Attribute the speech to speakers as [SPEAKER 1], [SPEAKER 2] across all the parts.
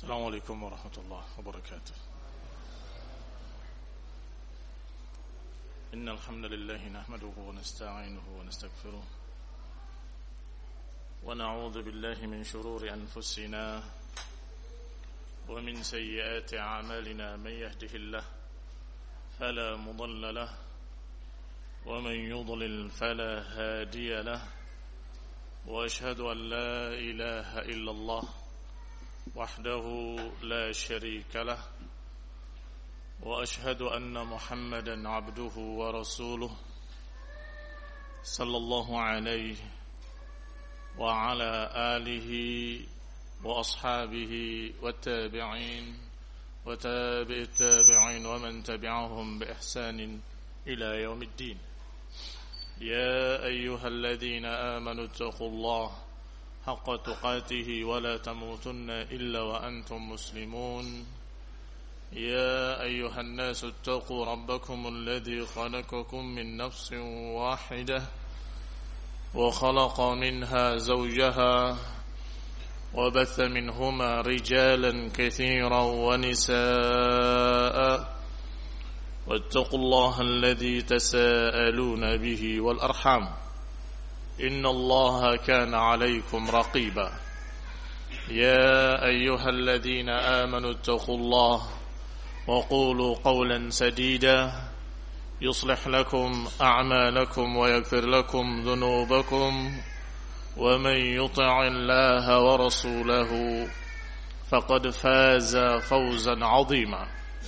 [SPEAKER 1] السلام عليكم ورحمة الله وبركاته. إن الحمد لله نحمده ونستعينه ونستغفره ونعوذ بالله من شرور أنفسنا ومن سيئات أعمالنا. من يهده الله فلا مضل له ومن يضلل فلا هادي له وأشهد أن لا إله إلا الله وحده لا شريك له وأشهد أن محمدا عبده ورسوله صلى الله عليه وعلى آله وأصحابه والتابعين وتابع التابعين ومن تبعهم بإحسان إلى يوم الدين. يا أيها الذين آمنوا اتقوا الله حق تقاته ولا تموتن إلا وأنتم مسلمون. يا أيها الناس اتقوا ربكم الذي خلقكم من نفس واحدة وخلق منها زوجها وبث منهما رجالا كثيرا ونساء واتقوا الله الذي تساءلون به والأرحام إن الله كان عليكم رقيبا. يا أيها الذين آمنوا اتقوا الله وقولوا قولا سديدا يصلح لكم أعمالكم ويغفر لكم ذنوبكم ومن يطع الله ورسوله فقد فاز فوزا عظيما.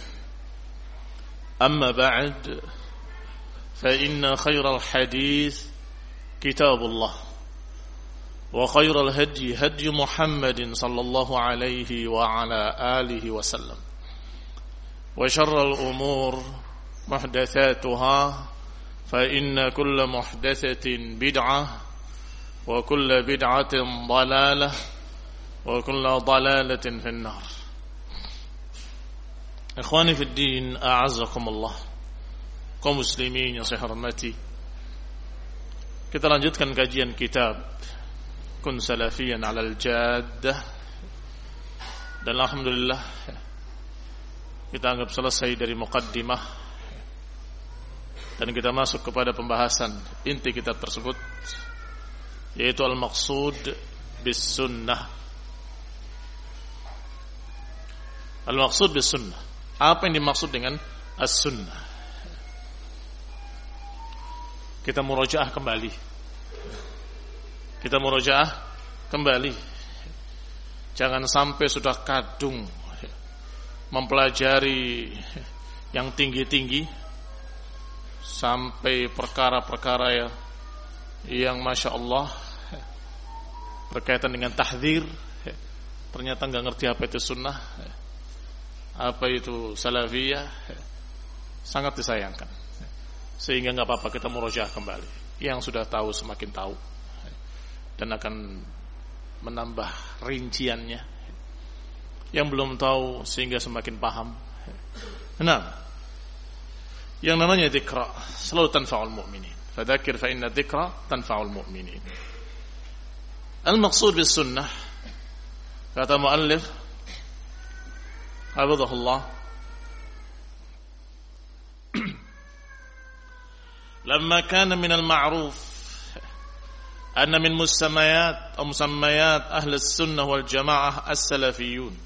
[SPEAKER 1] أما بعد فإن خير الحديث كتاب الله وخير الهدي هدي محمد صلى الله عليه وعلى آله وسلم وشر الأمور محدثاتها فإن كل محدثة بدعة وكل بدعة ضلالة وكل ضلالة في النار. Ikhwani fi din, a'azzakumullah, kaum muslimin yang saya hormati, kita lanjutkan kajian kitab Kun Salafiyan 'alal Jaddah, dan alhamdulillah kita anggap selesai dari muqaddimah dan kita masuk kepada pembahasan inti kitab tersebut, yaitu al-maqsud bis sunnah. Al-maqsud bis sunnah, apa yang dimaksud dengan as-sunnah? Kita murojaah kembali. Jangan sampai sudah kadung mempelajari yang tinggi-tinggi sampai perkara-perkara yang Masya Allah berkaitan dengan tahdzir, ternyata nggak ngerti apa itu sunnah, apa itu salafiyah. Sangat disayangkan. Sehingga nggak apa-apa kita murojaah kembali. Yang sudah tahu semakin tahu dan akan menambah rinciannya. Yang belum tahu sehingga semakin paham. Nah, yang namanya dzikra selalu tanfa'ul mu'minin. Fadzakir fa inna dzikra tanfa'ul mu'minin. Al-maqsud bis sunnah, kata muallif hafizahullah, لما كان من المعروف أن من مسميات أهل السنة والجماعة السلفيون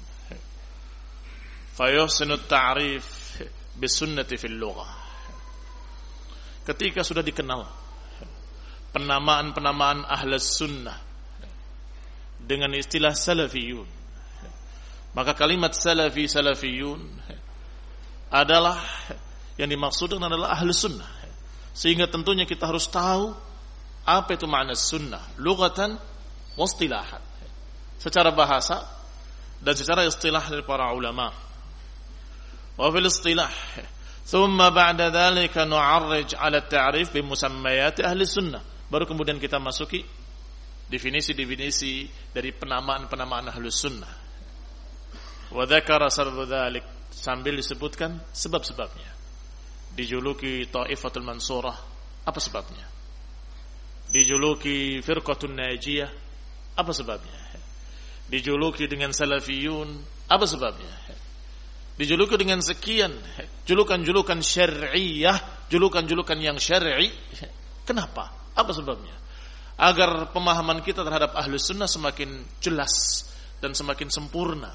[SPEAKER 1] فيحسن التعريف بالسنة في اللغة. Ketika sudah dikenal penamaan-penamaan ahli sunnah dengan istilah salafiyun, maka kalimat salafiyun adalah yang dimaksudkan adalah ahli sunnah. Sehingga tentunya kita harus tahu apa itu makna sunnah lughatan wa istilahan, secara bahasa dan secara istilah dari para ulama. Wa fil istilah thumma ba'da dhalika nu'arrij 'ala at-ta'rif bi musammayat ahli sunnah. Baru kemudian kita masuki definisi-definisi dari penamaan-penamaan ahli sunnah. Wa dzakara sardu dzalik, sambil disebutkan sebab-sebabnya. Dijuluki Taifatul Mansurah, apa sebabnya? Dijuluki Firqatun Najiyah, apa sebabnya? dijuluki dengan salafiyun. Apa sebabnya? Dijuluki dengan sekian julukan-julukan syar'iyah, julukan-julukan yang syar'i. Kenapa? Apa sebabnya? Agar pemahaman kita terhadap Ahlus Sunnah semakin jelas dan semakin sempurna.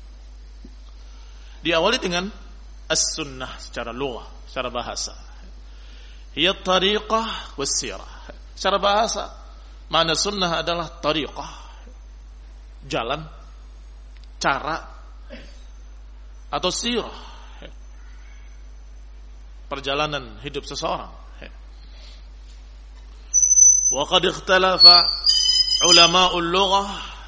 [SPEAKER 1] Diawali dengan as-sunnah secara lughah, secara bahasa. Hiya tariqah was-sirah. Secara bahasa, makna sunnah adalah tariqah, jalan, cara, atau sirah, perjalanan hidup seseorang. Wa qad ikhtalafa ulama'ul lughah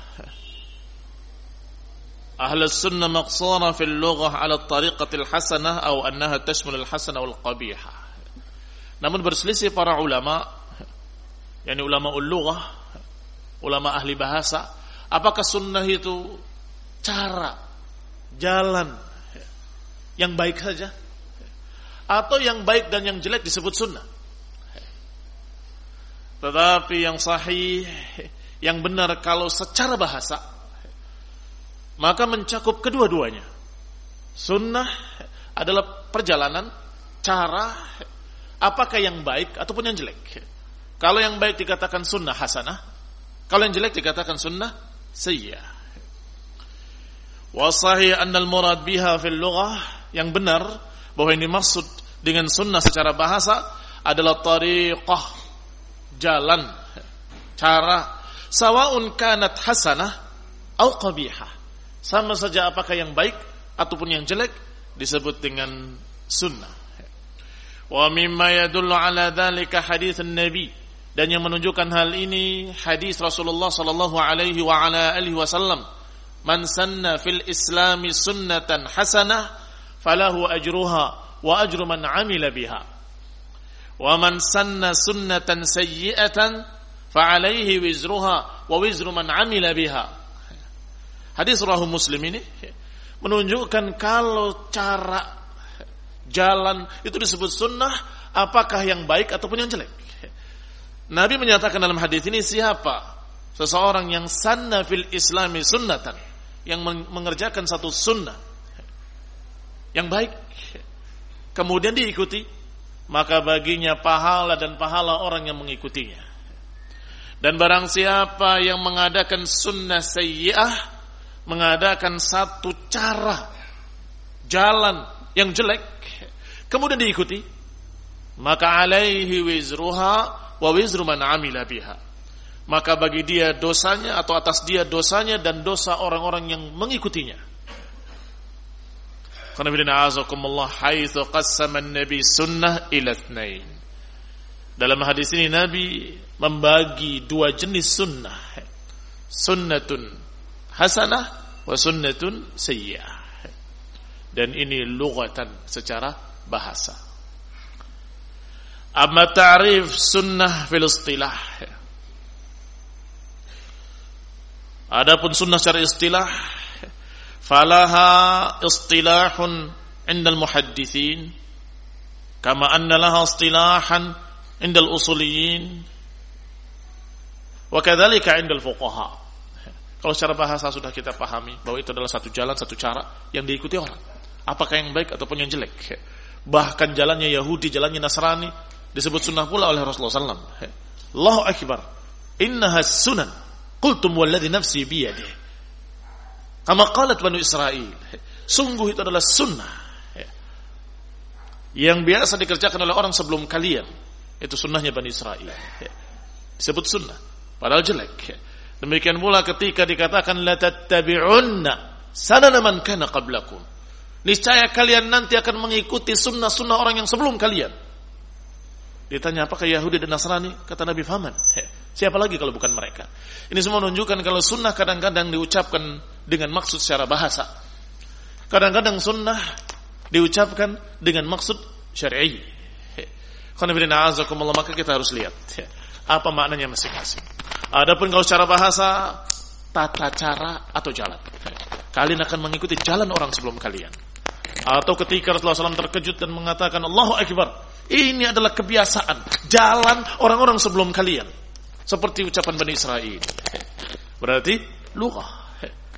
[SPEAKER 1] ahli sunnah maqsura fil lughah ala tariqatil hasanah atau annaha tashmul al hasanah wal qabihah. Namun berselisih para ulama, yakni ulama ul-lughah, ulama ahli bahasa, apakah sunnah itu cara, jalan yang baik saja, atau yang baik dan yang jelek disebut sunnah? Tetapi yang sahih, yang benar kalau secara bahasa, maka mencakup kedua-duanya. Sunnah adalah perjalanan, cara, apakah yang baik ataupun yang jelek. Kalau yang baik dikatakan sunnah hasanah, kalau yang jelek dikatakan sunnah sayyi'ah. Wa sahih anna al-murad biha fil lughah, yang benar bahwa ini maksud dengan sunnah secara bahasa adalah tariqah, jalan, cara, sawa'un kanat hasanah atau qabihah. Sama saja apakah yang baik ataupun yang jelek disebut dengan sunnah. Wa mimma yadullu ala dzalika hadits an-nabi, dan yang menunjukkan hal ini hadis Rasulullah sallallahu alaihi wa ala alihi wasallam, man sanna fil islami sunnatan hasanah falahu ajruha wa ajru man amila biha wa man sanna sunnatan sayyi'atan fa alaihi wizruha wa wizru man amila biha. Hadis riwayat Muslim ini menunjukkan kalau cara jalan itu disebut sunnah, apakah yang baik ataupun yang jelek. Nabi menyatakan dalam hadis ini, siapa seseorang yang sanna fil islami sunnatan, yang mengerjakan satu sunnah yang baik kemudian diikuti, maka baginya pahala dan pahala orang yang mengikutinya. Dan barang siapa yang mengadakan sunnah sayyi'ah, mengadakan satu cara jalan yang jelek kemudian diikuti, maka alaihi wizruha wa wizru man amila biha, maka bagi dia dosanya atau atas dia dosanya dan dosa orang-orang yang mengikutinya. Karena bidana azakumullah haitsu qassama an-nabi sunnah ila itsnain. Dalam hadis ini Nabi membagi dua jenis sunnah, sunnatun hasanah wa sunnatun sayyi'ah. Dan ini lughatan, secara bahasa. Amma ta'rif sunnah fil istilah, adapun sunnah secara istilah, falaha istilahun indal muhaddithin kama anna laha istilahan indal usuliyin wa kadzalika indal fuqaha. Kalau secara bahasa sudah kita pahami bahwa itu adalah satu jalan, satu cara yang diikuti orang, apakah yang baik ataupun yang jelek. Bahkan jalannya Yahudi, jalannya Nasrani disebut sunnah pula oleh Rasulullah SAW. Allahu Akbar, innaha sunan qultum walladhi nafsi biyadihi kama qalat Banu Israil. Sungguh itu adalah sunnah yang biasa dikerjakan oleh orang sebelum kalian. Itu sunnahnya Bani Israil, disebut sunnah padahal jelek. Demikian pula ketika dikatakan la tattabi'unna sanana man kana qablakum, niscaya kalian nanti akan mengikuti sunnah-sunnah orang yang sebelum kalian. Ditanya apakah Yahudi dan Nasrani? Kata Nabi, faman, siapa lagi kalau bukan mereka? Ini semua menunjukkan kalau sunnah kadang-kadang diucapkan dengan maksud secara bahasa, kadang-kadang sunnah diucapkan dengan maksud syar'i. Maka kita harus lihat apa maknanya masing-masing. Adapun kalau secara bahasa, tata cara atau jalan, kalian akan mengikuti jalan orang sebelum kalian. Atau ketika Rasulullah SAW terkejut dan mengatakan Allahu Akbar, ini adalah kebiasaan jalan orang-orang sebelum kalian, seperti ucapan Bani Israil. Berarti lughah.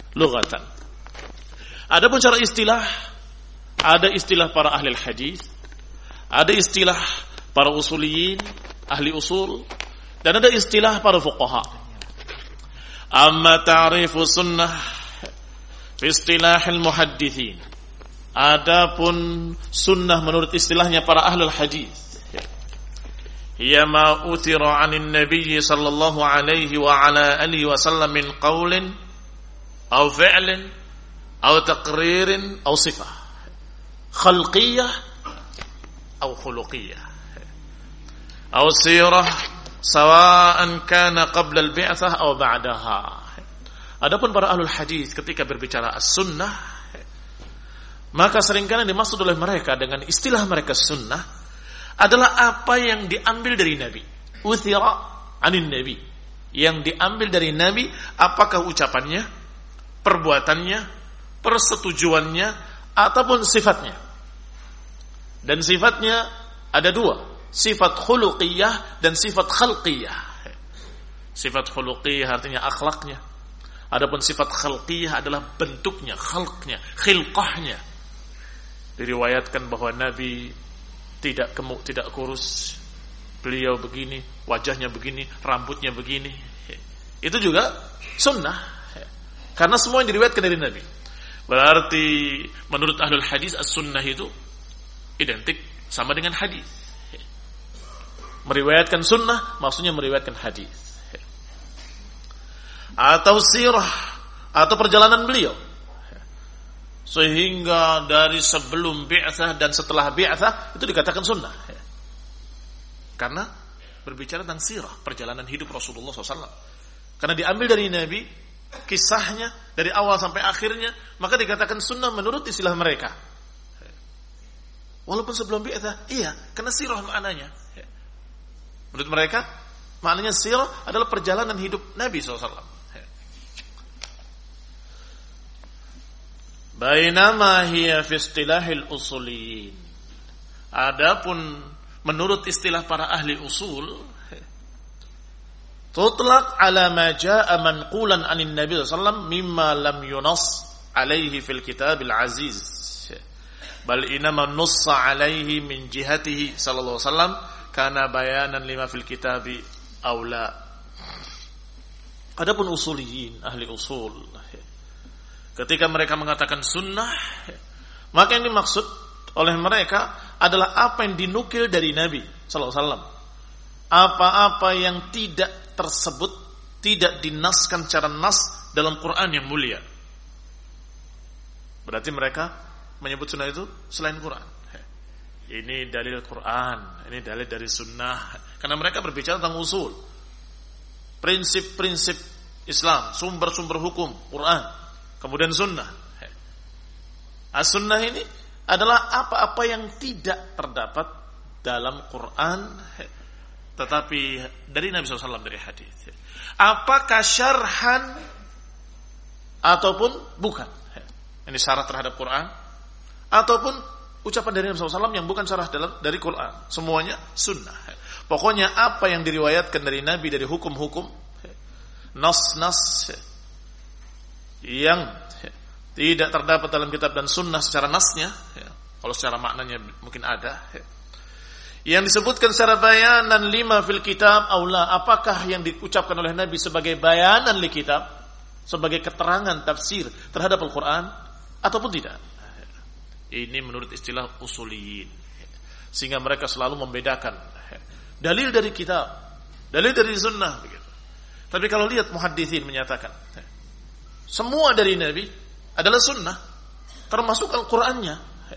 [SPEAKER 1] lughatan. Adapun secara istilah, ada istilah para ahli hadis, ada istilah para usuliyin, ahli usul, dan ada istilah para fuqaha. Amma ta'rifu sunnah fi istilahil muhaddithin. Adapun sunnah menurut istilahnya para ahli hadis, hiya ma uthira 'anil nabiy sallallahu alaihi wa ala alihi wasallam min qaulin aw fi'lin aw taqririn aw sifah khalqiyah aw khuluqiyah aw sirah sawa'an kana qabla al-bi'tsah aw ba'daha. Adapun para ahlul hadis ketika berbicara as-sunnah, maka seringkali dimaksud oleh mereka dengan istilah mereka sunnah adalah apa yang diambil dari Nabi. Uthira anin Nabi, yang diambil dari Nabi, apakah ucapannya, perbuatannya, persetujuannya, ataupun sifatnya. Dan sifatnya ada dua, sifat khuluqiyah dan sifat khalqiyah. Sifat khuluqiyah artinya akhlaknya, adapun sifat khalqiyah adalah bentuknya, khalqnya, khilqahnya. Diriwayatkan bahwa Nabi tidak gemuk, tidak kurus, beliau begini, wajahnya begini, rambutnya begini. Itu juga sunnah, karena semua yang diriwayatkan dari Nabi. Berarti menurut ahlul hadis as-sunnah itu identik sama dengan hadis. Meriwayatkan sunnah maksudnya meriwayatkan hadis. Atau sirah, atau perjalanan beliau, sehingga dari sebelum bi'tsah dan setelah bi'tsah itu dikatakan sunnah. Karena berbicara tentang sirah, perjalanan hidup Rasulullah SAW. Karena diambil dari Nabi, kisahnya dari awal sampai akhirnya, maka dikatakan sunnah menurut istilah mereka. Walaupun sebelum bi'tsah, iya, karena sirah maknanya. Menurut mereka, maknanya sirah adalah perjalanan hidup Nabi SAW. Bainama hiya fi istilahil usuliyin. Adapun menurut istilah para ahli usul, tutlaq ala ma jaa manqulan anin Nabi sallallahu alaihi wasallam mimma lam yunas alaihi fil kitabil aziz. Bal inama nussa alaihi min jihatihi sallallahu alaihi wasallam kana bayanan lima fil kitabi aula. Adapun usuliyin, ahli usul, ketika mereka mengatakan sunnah, maka yang dimaksud oleh mereka adalah apa yang dinukil dari Nabi sallallahu alaihi wasallam. Apa-apa yang tidak tersebut, tidak dinaskan secara nas dalam Quran yang mulia. Berarti mereka menyebut sunnah itu selain Quran. Ini dalil Quran, ini dalil dari sunnah. Karena mereka berbicara tentang usul, prinsip-prinsip Islam, sumber-sumber hukum, Quran, kemudian sunnah. As-sunnah ini adalah apa-apa yang tidak terdapat dalam Quran, tetapi dari Nabi SAW, dari hadis. Apakah syarhan ataupun bukan? Ini syarat terhadap Quran, ataupun ucapan dari Nabi SAW yang bukan syarah dari Quran. Semuanya sunnah. Pokoknya apa yang diriwayatkan dari Nabi, dari hukum-hukum, nas-nas yang tidak terdapat dalam kitab dan sunnah secara nasnya, kalau secara maknanya mungkin ada, yang disebutkan secara bayanan lima fil kitab aula, apakah yang diucapkan oleh Nabi sebagai bayanan li kitab, sebagai keterangan tafsir terhadap Al-Quran ataupun tidak. Ini menurut istilah usuliyin, sehingga mereka selalu membedakan dalil dari kitab, dalil dari sunnah begitu. Tapi kalau lihat muhadditsin menyatakan semua dari Nabi adalah sunnah, termasuk Al-Qur'annya.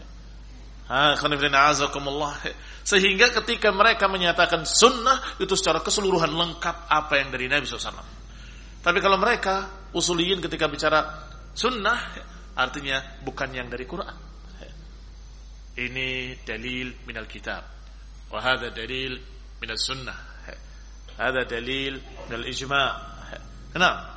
[SPEAKER 1] Sehingga ketika mereka menyatakan sunnah, itu secara keseluruhan lengkap apa yang dari Nabi SAW. Tapi kalau mereka usuliyin ketika bicara sunnah, artinya bukan yang dari Quran. Ini dalil minal kitab, wa hadha dalil minal sunnah, hadha dalil minal ijma'. Kenapa?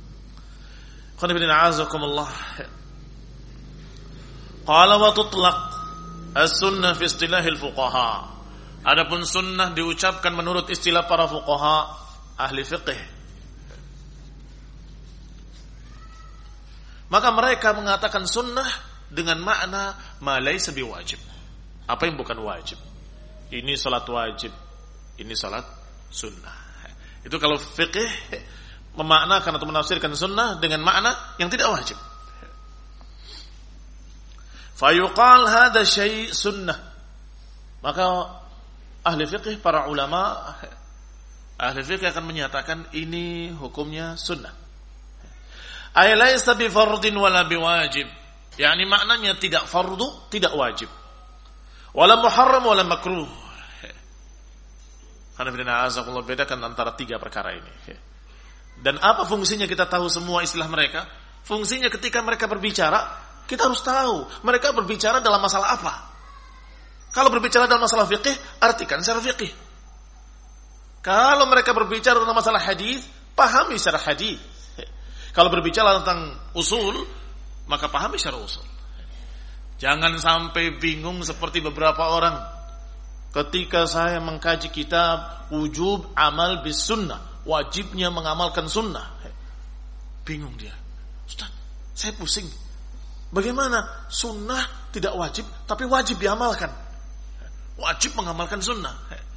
[SPEAKER 1] Qala wa tutlaq as-sunnah fi istilahil fuqaha. Adapun sunnah diucapkan menurut istilah para fuqaha, ahli fiqh. Maka mereka mengatakan sunnah dengan makna ma laysa biwajib. Apa yang bukan wajib. Ini salat wajib, ini salat sunnah. Itu kalau fiqih memaknakan atau menafsirkan sunnah dengan makna yang tidak wajib. Fayuqal hadha syai' sunnah. Maka ahli fiqih, para ulama ahli fiqih akan menyatakan ini hukumnya sunnah. Ay laysa bi fardin wala biwajib. Yani maknanya tidak fardu, tidak wajib. Wala muharram wala makruh. Hanafiina azakullah, bedakan antara tiga perkara ini. Dan apa fungsinya kita tahu semua istilah mereka? Fungsinya ketika mereka berbicara, kita harus tahu mereka berbicara dalam masalah apa. Kalau berbicara dalam masalah fikih, artikan secara fikih. Kalau mereka berbicara tentang masalah hadis, pahami secara hadis. Kalau berbicara tentang usul, maka pahami secara usul. Jangan sampai bingung seperti beberapa orang ketika saya mengkaji kitab wujub amal bis sunnah, wajibnya mengamalkan sunnah. Bingung dia. Ustaz, saya pusing. Bagaimana sunnah tidak wajib, tapi wajib diamalkan? Wajib mengamalkan sunnah.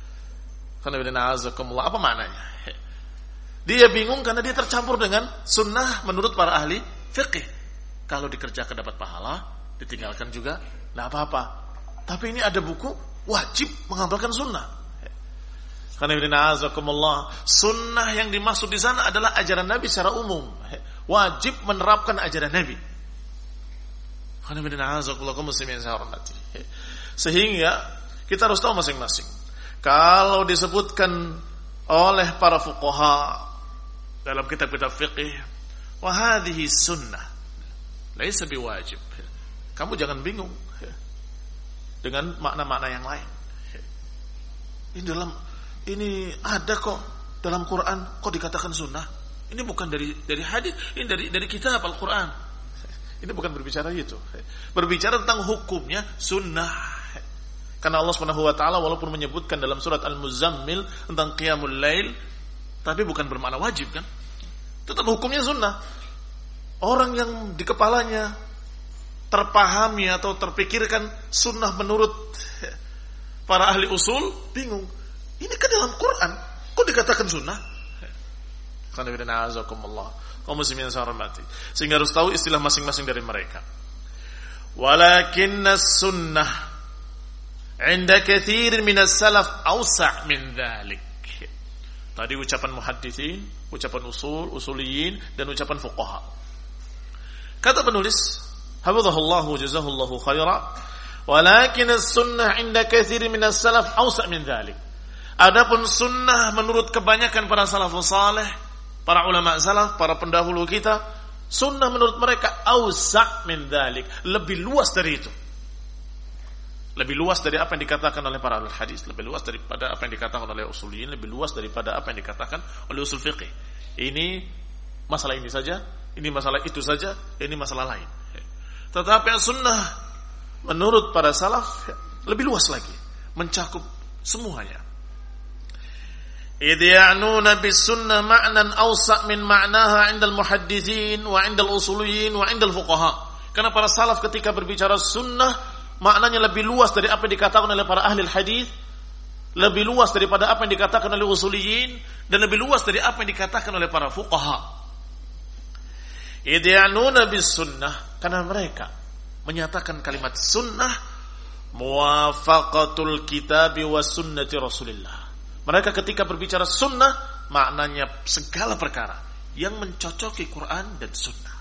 [SPEAKER 1] Apa maknanya? Dia bingung karena dia tercampur dengan sunnah menurut para ahli fiqih. Kalau dikerjakan dapat pahala, ditinggalkan juga tidak apa-apa. Tapi ini ada buku wajib mengamalkan sunnah. Sunnah yang dimaksud di sana adalah ajaran Nabi secara umum. Wajib menerapkan ajaran Nabi. Sehingga kita harus tahu masing-masing. Kalau disebutkan oleh para fuqaha dalam kitab-kitab fiqih, wa hadhihi sunnah laisa biwajib, kamu jangan bingung dengan makna-makna yang lain. Ini ada kok dalam Quran, kok dikatakan sunnah? Ini bukan dari hadis, ini dari kitab Al-Quran. Ini bukan berbicara itu. Berbicara tentang hukumnya sunnah. Karena Allah Subhanahu wa taala walaupun menyebutkan dalam surat Al-Muzammil tentang qiyamul lail, tapi bukan bermakna wajib kan? Tetap hukumnya sunnah. Orang yang di kepalanya terpahami atau terpikirkan sunnah menurut para ahli usul, bingung. Ini kan dalam Quran, kok dikatakan sunnah? Sehingga harus tahu istilah masing-masing dari mereka. Walakinna sunnah 'inda katsirin minas salaf awsa' min dzalik. Tadi ucapan muhadditsin, ucapan usuliyin dan ucapan fuqaha. Kata penulis, hafizahullahu jazahullahu khaira, walakinna sunnah 'inda katsirin minas salaf awsa' min dzalik. Adapun sunnah menurut kebanyakan para salafus saleh, para ulama salaf, para pendahulu kita, sunnah menurut mereka awsa' min dzalik, lebih luas dari itu. Lebih luas dari apa yang dikatakan oleh para ahli hadis, lebih luas daripada apa yang dikatakan oleh usuliyin, lebih luas daripada apa yang dikatakan oleh usul fiqih. Ini masalah ini saja, ini masalah itu saja, ini masalah lain. Tetapi sunnah menurut para salaf lebih luas lagi, mencakup semuanya. Idh ya'nuna bis sunnah ma'nan awsa' min ma'naha 'inda al-muhadditsin wa 'inda al-usuliyin wa 'inda al-fuqaha. Karena para salaf ketika berbicara sunnah, maknanya lebih luas dari apa yang dikatakan oleh para ahli hadis, lebih luas daripada apa yang dikatakan oleh usuliyin, dan lebih luas dari apa yang dikatakan oleh para fuqaha. Idh ya'nuna bis sunnah, karena mereka menyatakan kalimat sunnah muwafaqatul kitabi was sunnati Rasulillah. Mereka ketika berbicara sunnah, maknanya segala perkara yang mencocoki Quran dan sunnah.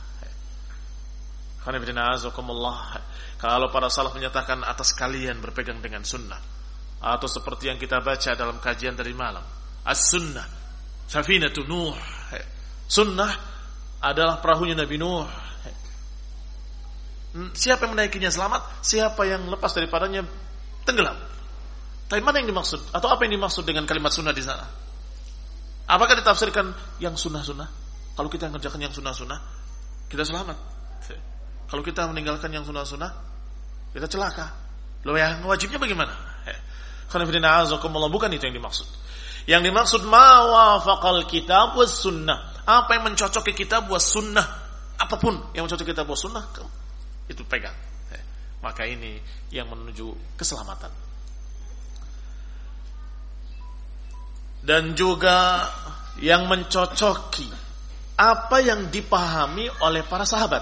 [SPEAKER 1] Kalau para salaf menyatakan atas kalian berpegang dengan sunnah, atau seperti yang kita baca dalam kajian tadi malam, as-sunnah safinatun Nuh, sunnah adalah perahunya Nabi Nuh. Siapa yang menaikinya selamat, siapa yang lepas daripadanya tenggelam. Tapi mana yang dimaksud? Atau apa yang dimaksud dengan kalimat sunnah di sana? Apakah ditafsirkan yang sunnah-sunnah? Kalau kita mengerjakan yang sunnah-sunnah, kita selamat. Kalau kita meninggalkan yang sunnah-sunnah, kita celaka. Loh, yang wajibnya bagaimana? Bukan itu yang dimaksud. Yang dimaksud ma wafaqal kitab was sunnah. Apa yang mencocoki kitab was sunnah. apapun yang mencocoki kitab was sunnah, itu pegang. Maka ini yang menuju keselamatan. Dan juga yang mencocoki apa yang dipahami oleh para sahabat.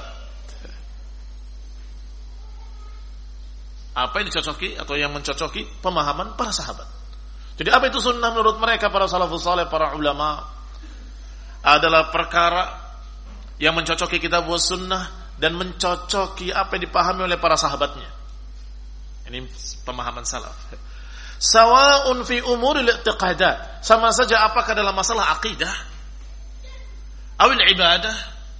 [SPEAKER 1] Apa yang dicocoki atau yang mencocoki pemahaman para sahabat. Jadi apa itu sunnah menurut mereka para salafus saleh, para ulama, adalah perkara yang mencocoki kitab was sunnah dan mencocoki apa yang dipahami oleh para sahabatnya. Ini pemahaman salaf. Sawa'un fi umuril i'tiqadat, sama saja apakah dalam masalah akidah, awil ibadah,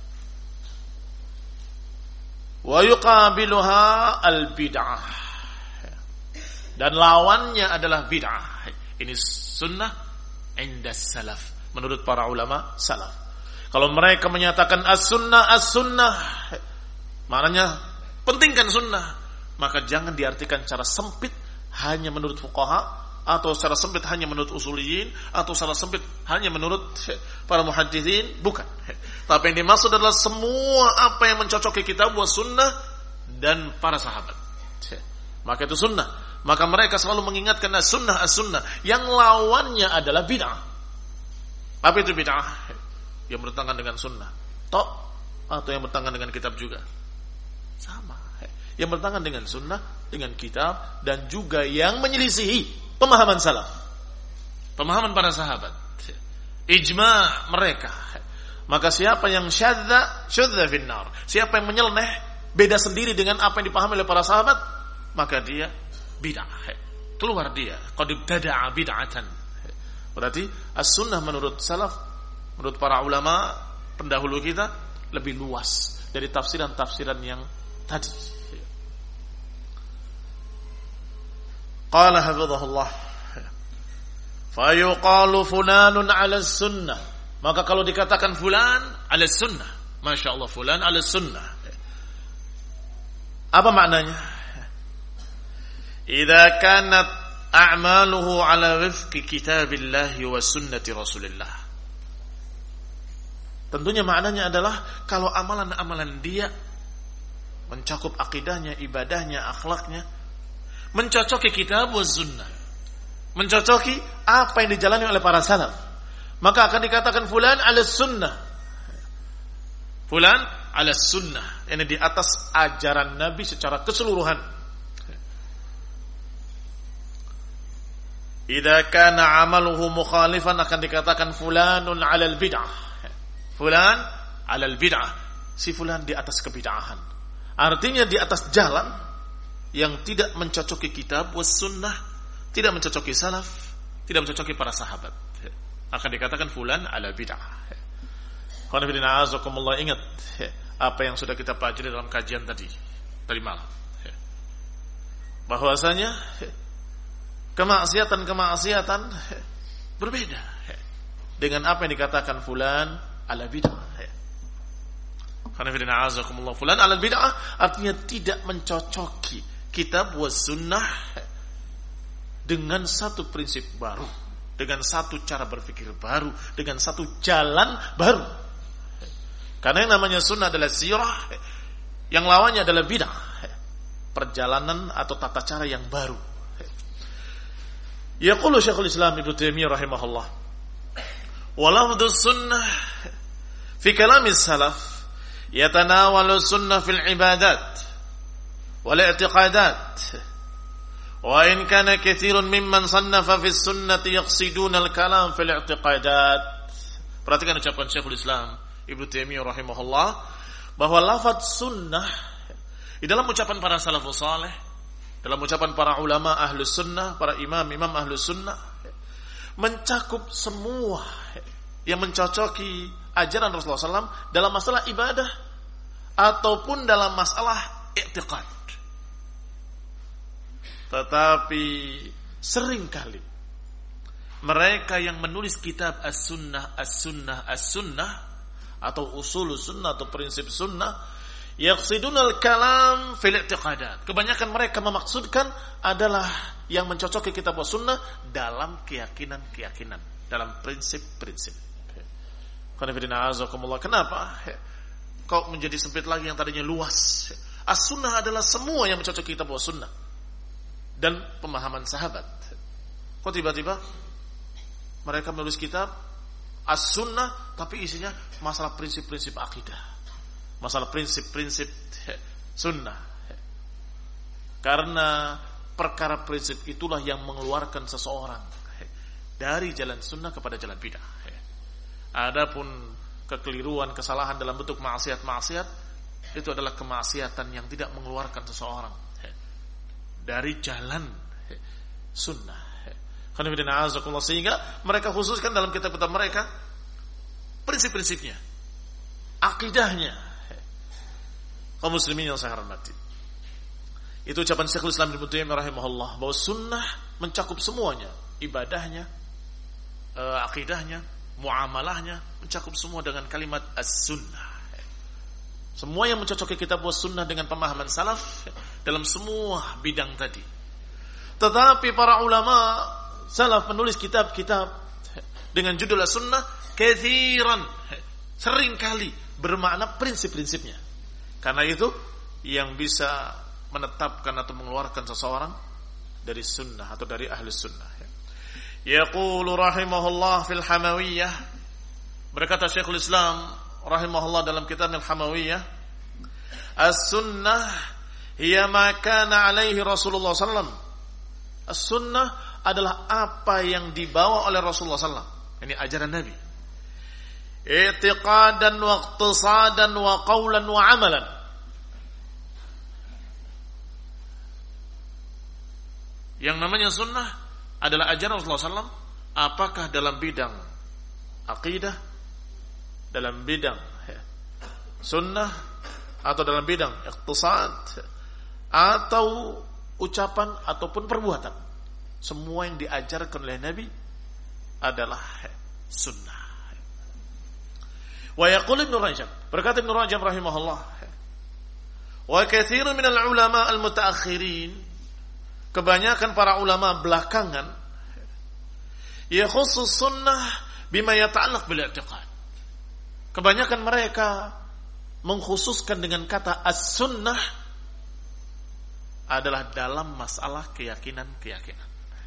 [SPEAKER 1] wa yuqabiluha al bid'ah, dan lawannya adalah bid'ah. Ini sunnah inda salaf, menurut para ulama salaf. Kalau mereka menyatakan as-sunnah, as-sunnah, maknanya pentingkan sunnah, maka jangan diartikan secara sempit hanya menurut fuqaha, atau secara sempit hanya menurut usuliyin, atau secara sempit hanya menurut para muhadditsin. Bukan. Tapi yang dimaksud adalah semua apa yang mencocoki kitab wa sunnah dan para sahabat. Maka itu sunnah. Maka mereka selalu mengingatkan as-sunnah, as-sunnah. Yang lawannya adalah bid'ah. Apa itu bid'ah? Yang bertentangan dengan sunnah. Tok, atau yang bertentangan dengan kitab juga. Sama. Yang bertentangan dengan sunnah, dengan kitab, dan juga yang menyelisihi pemahaman salaf, pemahaman para sahabat, ijma' mereka. Maka siapa yang syadza finnar, siapa yang menyeleneh, beda sendiri dengan apa yang dipahami oleh para sahabat, maka dia bid'ah, keluar dia, qad ibtada'a bid'atan. Berarti as-sunnah menurut salaf, menurut para ulama pendahulu kita, lebih luas dari tafsiran-tafsiran yang tadi. Qala hafizahullah, fa yuqalu fulanun 'ala sunnah. Maka kalau dikatakan fulan 'ala sunnah, Masya Allah, fulan 'ala sunnah, apa maknanya? Idza kanat a'maluhu 'ala wifqi kitabillahi wa sunnati Rasulillah. Tentunya maknanya adalah kalau amalan-amalan dia mencakup akidahnya, ibadahnya, akhlaknya, mencocoki kitab wa sunnah, mencocoki apa yang dijalani oleh para salaf, maka akan dikatakan fulan 'ala sunnah. Fulan 'ala sunnah, ini di atas ajaran Nabi secara keseluruhan. Idza kana 'amaluhu mukhalifan, akan dikatakan fulanun 'alal bid'ah. Fulan 'alal bid'ah, si fulan di atas kebid'ahan. Artinya di atas jalan yang tidak mencocoki kitab was sunnah, tidak mencocoki salaf, tidak mencocoki para sahabat, akan dikatakan fulan 'ala bid'ah. Qanifidina azakumullah, ingat apa yang sudah kita pelajari dalam kajian tadi malam, bahwasanya kemaksiatan berbeda dengan apa yang dikatakan fulan 'ala bid'ah. Qanifidina azakumullah, fulan 'ala bid'ah artinya tidak mencocoki kitab was sunnah dengan satu prinsip baru, dengan satu cara berpikir baru, dengan satu jalan baru. Karena yang namanya sunnah adalah sirah, yang lawannya adalah bid'ah, perjalanan atau tata cara yang baru. Yaqulu Syekhul Islam Ibnu Taimiyah rahimahullah, wa lafdhus sunnah fi kalami salaf yatanawalu sunnah fil ibadat wal i'tiqadat, wa in kana katsirun mimman sannafa fi sunnati yaqsiduna al-kalam fil i'tiqadat. Perhatikan ucapan Syekhul Islam Ibnu Taimiyah rahimahullah, bahwa lafaz sunnah di dalam ucapan para salafus saleh, dalam ucapan para ulama ahlus sunnah, para imam-imam ahlus sunnah, mencakup semua yang mencocoki ajaran Rasulullah SAW dalam masalah ibadah ataupun dalam masalah i'tiqad. Tetapi seringkali mereka yang menulis kitab as-sunnah, as-sunnah, as-sunnah, atau usul sunnah atau prinsip sunnah, yaqsidunal kalam fil i'tiqadat, kebanyakan mereka memaksudkan adalah yang mencocoki kitab sunnah dalam keyakinan-keyakinan, dalam prinsip-prinsip. Kenapa? kok menjadi sempit lagi yang tadinya luas. As-sunnah adalah semua yang mencocoki kitab wa sunnah dan pemahaman sahabat. Kok tiba-tiba mereka menulis kitab as-sunnah tapi isinya masalah prinsip-prinsip akidah, masalah prinsip-prinsip sunnah. Karena perkara prinsip itulah yang mengeluarkan seseorang dari jalan sunnah kepada jalan bidah. Adapun kekeliruan, kesalahan dalam bentuk maksiat-maksiat, itu adalah kemaksiatan yang tidak mengeluarkan seseorang dari jalan sunnah. Sehingga mereka khususkan dalam kitab-kitab mereka prinsip-prinsipnya, akidahnya. Kaum muslimin yang saya hormati, itu ucapan Syekhul Islam Ibnu Taimiyah rahimahullah bahwa sunnah mencakup semuanya, ibadahnya, akidahnya, muamalahnya, mencakup semua dengan kalimat as-sunnah. Semua yang mencocoki kitab wa sunnah dengan pemahaman salaf dalam semua bidang tadi. Tetapi para ulama salaf menulis kitab-kitab dengan judul as-sunnah katsiran, sering kali bermakna prinsip-prinsipnya. Karena itu yang bisa menetapkan atau mengeluarkan seseorang dari sunnah atau dari ahli sunnah. Yaqulu rahimahullah fil Hamawiyah, berkata Syekhul Islam rahimahullah dalam kitab Al-Hamawiyah, as-sunnah hiya ma kana alaihi Rasulullah sallallahu alaihi wasallam. As-sunnah adalah apa yang dibawa oleh Rasulullah sallallahu alaihi wasallam. Ini ajaran Nabi. I'tiqadan wa iqtisadan wa qawlan wa amalan. Yang namanya sunnah adalah ajaran Rasulullah SAW, apakah dalam bidang akidah, dalam bidang sunnah, atau dalam bidang iqtisad, atau ucapan ataupun perbuatan. Semua yang diajarkan oleh Nabi adalah sunnah. Wa yaqul Ibnu Rajab, berkata Ibnu Rajab rahimahullah, wa katsirun minal ulama al-mutaakhirin, kebanyakan para ulama belakangan, ya khusus sunnah bima yata'allaq bil i'tiqad. Kebanyakan mereka mengkhususkan dengan kata as-sunnah adalah dalam masalah keyakinan-keyakinan.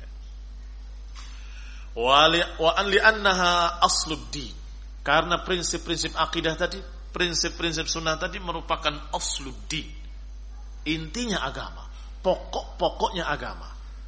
[SPEAKER 1] Wa li'annaha asluddin, karena prinsip-prinsip akidah tadi, prinsip-prinsip sunnah tadi merupakan asluddin, intinya agama, pokok-pokoknya agama.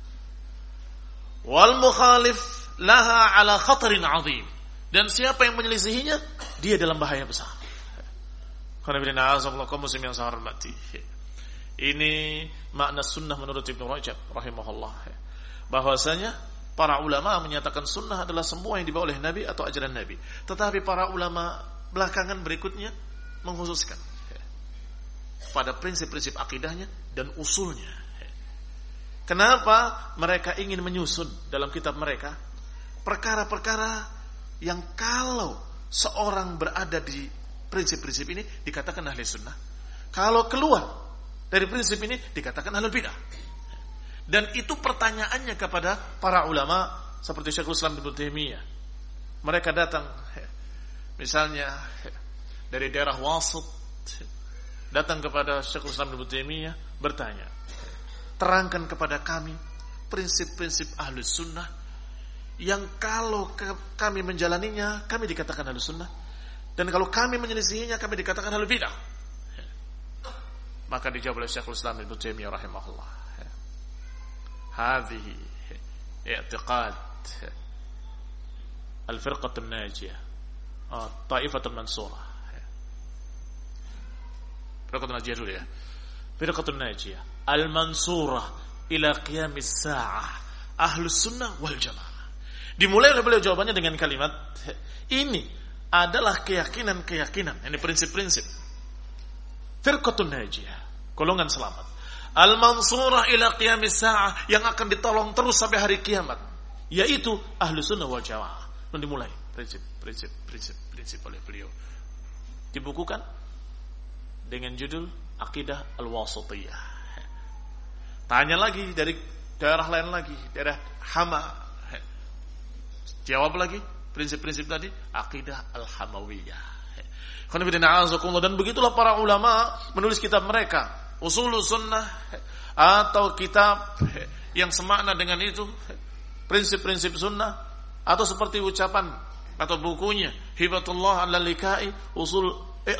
[SPEAKER 1] Wal mukhalif laha ala khatarin azim, dan siapa yang menyelisihinya dia dalam bahaya besar. Karena kaum muslim yang saya hormati, ini makna sunnah menurut Ibnu Rajab rahimahullah, bahwasanya para ulama menyatakan sunnah adalah semua yang dibawa oleh Nabi atau ajaran Nabi. Tetapi para ulama belakangan berikutnya mengkhususkan pada prinsip-prinsip akidahnya dan usulnya. Kenapa mereka ingin menyusun dalam kitab mereka perkara-perkara yang kalau seorang berada di prinsip-prinsip ini dikatakan ahli sunnah, kalau keluar dari prinsip ini dikatakan ahli bidah. Dan itu pertanyaannya kepada para ulama seperti Syekhul Islam Ibnu Taimiyah. Mereka datang misalnya dari daerah Wasit, datang kepada Syekhul Islam Ibnu Taimiyah bertanya, terangkan kepada kami prinsip-prinsip ahli sunnah yang kalau kami menjalaninya kami dikatakan ahli sunnah, dan kalau kami menyelisihinya kami dikatakan ahli bidah. Maka dijawab oleh Syekhul Islam Ibnu Taimiyah rahimahullah, hadhihi i'tiqad al-firqah an-najiyah, taifah al-mansurah. Firqah an-najiyah dulu ya. Firqah an-najiyah al-mansurah ila qiyamis sa'ah, ahlus sunnah wal jamaah. Dimulai oleh beliau jawabannya dengan kalimat, ini adalah keyakinan-keyakinan, ini prinsip-prinsip firqah an-najiyah, golongan selamat, al-mansurah ila qiyamis sa'ah, yang akan ditolong terus sampai hari kiamat, yaitu ahlu sunnah wal jamaah. Dan dimulai prinsip oleh beliau, dibukukan dengan judul Aqidah Al-Wasithiyah. Tanya lagi dari daerah lain lagi, daerah Hama, jawab lagi prinsip-prinsip tadi, Aqidah Al-Hamawiyah. Dan begitulah para ulama menulis kitab mereka, Ushulus Sunnah, atau kitab yang semakna dengan itu, prinsip-prinsip sunnah, atau seperti ucapan atau bukunya Hibatullah Al-Lalikai, usul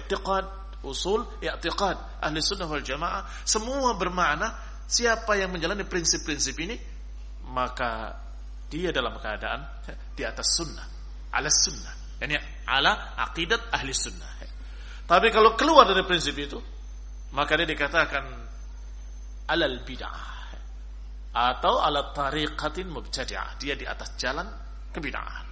[SPEAKER 1] i'tiqad ahli sunnah wal jamaah. Semua bermakna siapa yang menjalani prinsip-prinsip ini, maka dia dalam keadaan di atas sunnah, ala sunnah, yani ala aqidat ahli sunnah. Tapi kalau keluar dari prinsip itu, maka dia dikatakan alal bid'ah atau ala tariqatin mubtadi'ah. Dia di atas jalan kebid'ahan.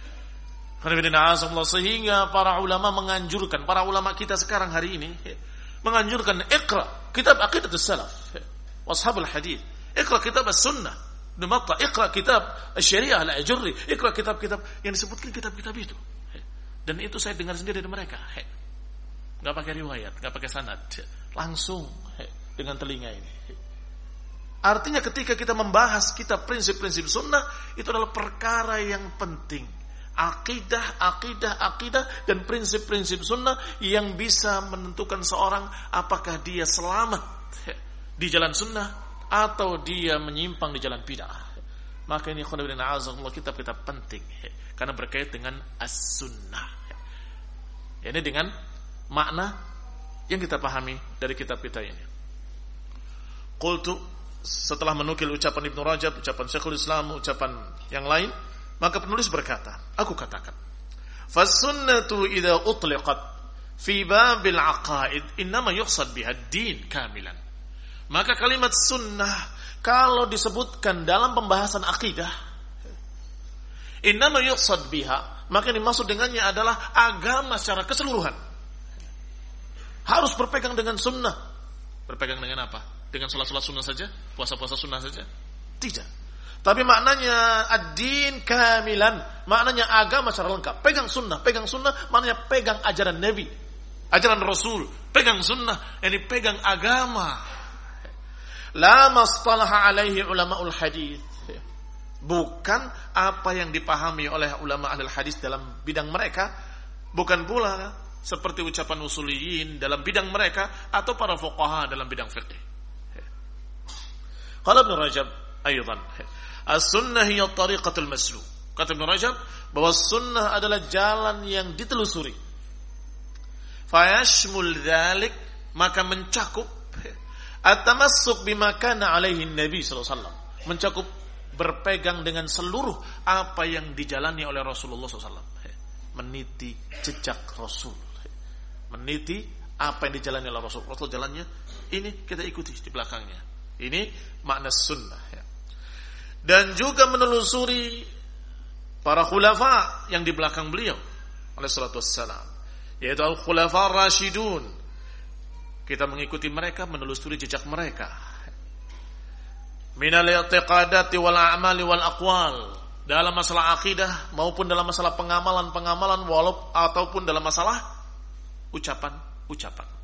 [SPEAKER 1] Sehingga para ulama menganjurkan, para ulama kita sekarang hari ini menganjurkan iqra kitab aqidatus salaf washabul hadith, iqra kitab as-sunnah Numatta, iqra kitab syariah al-ajurri, iqra kitab-kitab yang disebutkan kitab-kitab itu. Dan itu saya dengar sendiri dari mereka. Enggak pakai riwayat, enggak pakai sanad, langsung dengan telinga ini. Artinya ketika kita membahas kitab prinsip-prinsip sunnah, itu adalah perkara yang penting. Akidah dan prinsip-prinsip sunnah yang bisa menentukan seorang apakah dia selamat di jalan sunnah atau dia menyimpang di jalan bid'ah. Maka ini kitab-kitab penting karena berkait dengan as-sunnah. Ini dengan makna yang kita pahami dari kitab kita ini. Qultu, setelah menukil ucapan Ibnu Rajab, ucapan Syekhul Islam, ucapan yang lain, maka penulis berkata, aku katakan, fas-sunnatu idza utliqat fi babil aqaid innama yuqsad biha ad-din kamilan. Maka kalimat sunnah kalau disebutkan dalam pembahasan akidah, innama yuqsad biha, maka yang dimaksud dengannya adalah agama secara keseluruhan. Harus berpegang dengan sunnah. Berpegang dengan apa? Dengan salat-salat sunnah saja? Puasa-puasa sunnah saja? Tidak. Tapi maknanya ad-din kamilan, maknanya agama secara lengkap. Pegang sunnah maknanya pegang ajaran Nabi, ajaran Rasul. Pegang sunnah, yani pegang agama. La mastalaha alaihi ulama'ul hadis, bukan apa yang dipahami oleh ulama ahli hadis dalam bidang mereka, bukan pula seperti ucapan usuliyin dalam bidang mereka atau para fuqaha dalam bidang fiqh. Qala Ibnu Rajab aidan, as-sunnah hiya tariqatul masluk. Kata Ibnu Rajab bahwa sunnah adalah jalan yang ditelusuri. Fayashmul dzalik, maka mencakup at-tamassuk bima kana alaihi Nabi sallallahu alaihi wasallam, mencakup berpegang dengan seluruh apa yang dijalani oleh Rasulullah SAW, meniti jejak Rasul, meniti apa yang dijalani oleh Rasul. Rasul jalannya ini, kita ikuti di belakangnya. Ini makna sunnah. Dan juga menelusuri para khulafa yang di belakang beliau alaihi salatu wassalam, yaitu al-khulafa rasyidun. Kita mengikuti mereka, menelusuri jejak mereka. Minal i'tiqadati wal a'mali wal aqwal, dalam masalah akidah maupun dalam masalah pengamalan-pengamalan, ataupun dalam masalah ucapan-ucapan.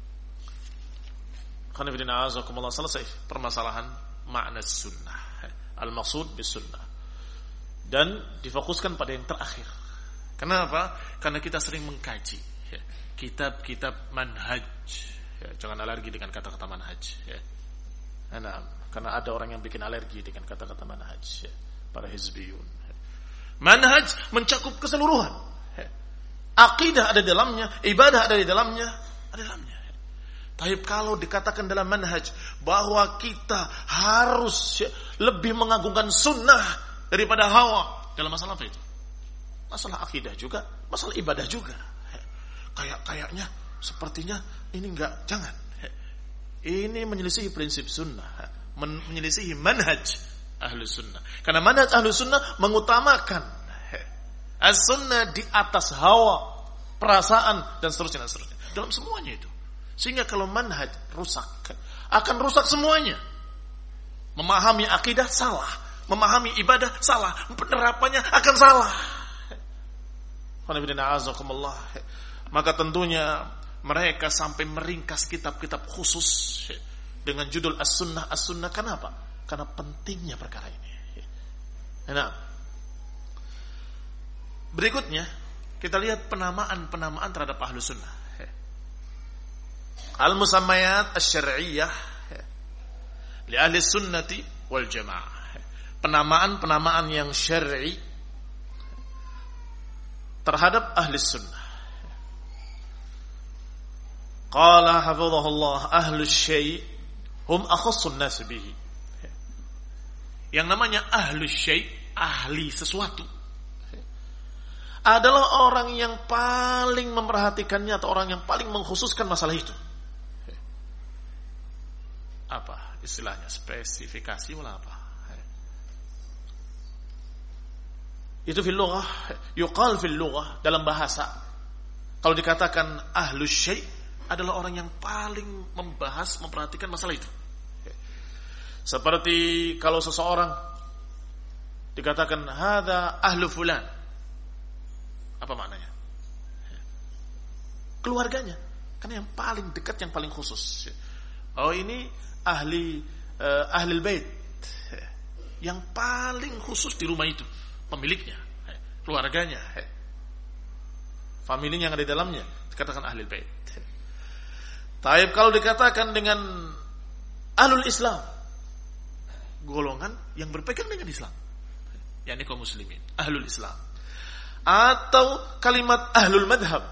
[SPEAKER 1] Khonifidina azakumullah, selesai permasalahan makna sunnah, al-maqsud bis sunnah, dan difokuskan pada yang terakhir. Kenapa? Karena kita sering mengkaji kitab-kitab manhaj. Jangan alergi dengan kata-kata manhaj. Karena ada orang yang bikin alergi dengan kata-kata manhaj, para hizbiyun. Manhaj mencakup keseluruhan. Akidah ada di dalamnya, ibadah ada di dalamnya, Tapi kalau dikatakan dalam manhaj bahwa kita harus lebih mengagungkan sunnah daripada hawa, dalam masalah apa itu? Masalah akidah juga, masalah ibadah juga. Kayaknya, sepertinya ini enggak, jangan. Ini menyelisihi prinsip sunnah, menyelisihi manhaj ahlu sunnah. Karena manhaj ahlu sunnah mengutamakan as-sunnah di atas hawa, perasaan, dan seterusnya. Dalam semuanya itu. Sehingga kalau manhaj rusak, akan rusak semuanya. Memahami akidah salah, memahami ibadah salah, penerapannya akan salah. Maka tentunya mereka sampai meringkas kitab-kitab khusus dengan judul as-sunnah. As-sunnah kenapa? Karena pentingnya perkara ini. Nah, berikutnya kita lihat penamaan-penamaan terhadap ahlu sunnah. Al-musammayat asy-syar'iyyah li ahli sunnati wal jamaah. Penamaan-penamaan yang syar'i terhadap ahli sunnah. Qala hafizahullah ahlu syai' hum akhassun nas bihi. Yang namanya ahlu syai', ahli sesuatu, adalah orang yang paling memperhatikannya atau orang yang paling mengkhususkan masalah itu. Apa istilahnya? Spesifikasi malah apa? Itu fil lughah, yuqal fil lughah, dalam bahasa. Kalau dikatakan ahlu syai' adalah orang yang paling membahas, memperhatikan masalah itu. Seperti kalau seseorang dikatakan hadza ahlu fulan, apa maknanya? Keluarganya, karena yang paling dekat, yang paling khusus. Oh, ini ahli bait, yang paling khusus di rumah itu, pemiliknya, keluarganya, familinya yang ada di dalamnya, dikatakan ahli bait. Taib kalau dikatakan dengan ahlul Islam, golongan yang berpegang dengan Islam, yakni kaum muslimin, ahlul Islam. Atau kalimat ahlul madhab,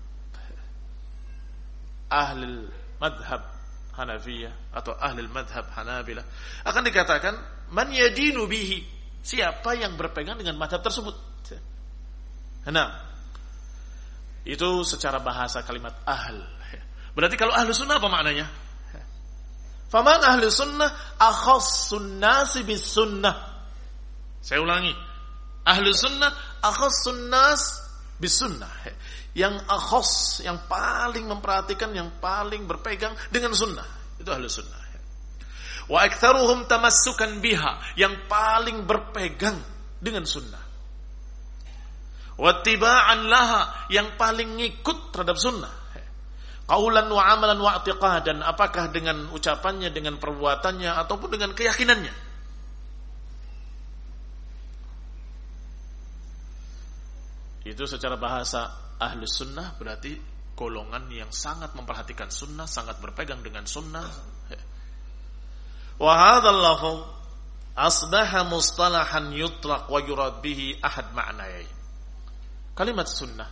[SPEAKER 1] ahlul madhab Hanafiyah atau ahlul madhab Hanabilah, akan dikatakan man yadinu bihi, siapa yang berpegang dengan madhab tersebut. Nah, itu secara bahasa kalimat ahl. Berarti kalau ahlu sunnah apa maknanya? Faman ahlu sunnah akhassun nasi bis sunnah. Saya ulangi, ahlu sunnah akhassun nas bis sunnah. Yang akhas, yang paling memperhatikan, yang paling berpegang dengan sunnah, itu ahlu sunnah. Wa aktsaruhum tamassukan biha, yang paling berpegang dengan sunnah. Wa tiba'an laha, yang paling ngikut terhadap sunnah. Qaulan wa amalan wa i'tiqadan, apakah dengan ucapannya, dengan perbuatannya, ataupun dengan keyakinannya. Itu secara bahasa ahlus sunnah, berarti golongan yang sangat memperhatikan sunnah, sangat berpegang dengan sunnah. Wa hadzal lafz asbaha mustalahan yutlaq wa yurad bihi ahad ma'nayai. Kalimat sunnah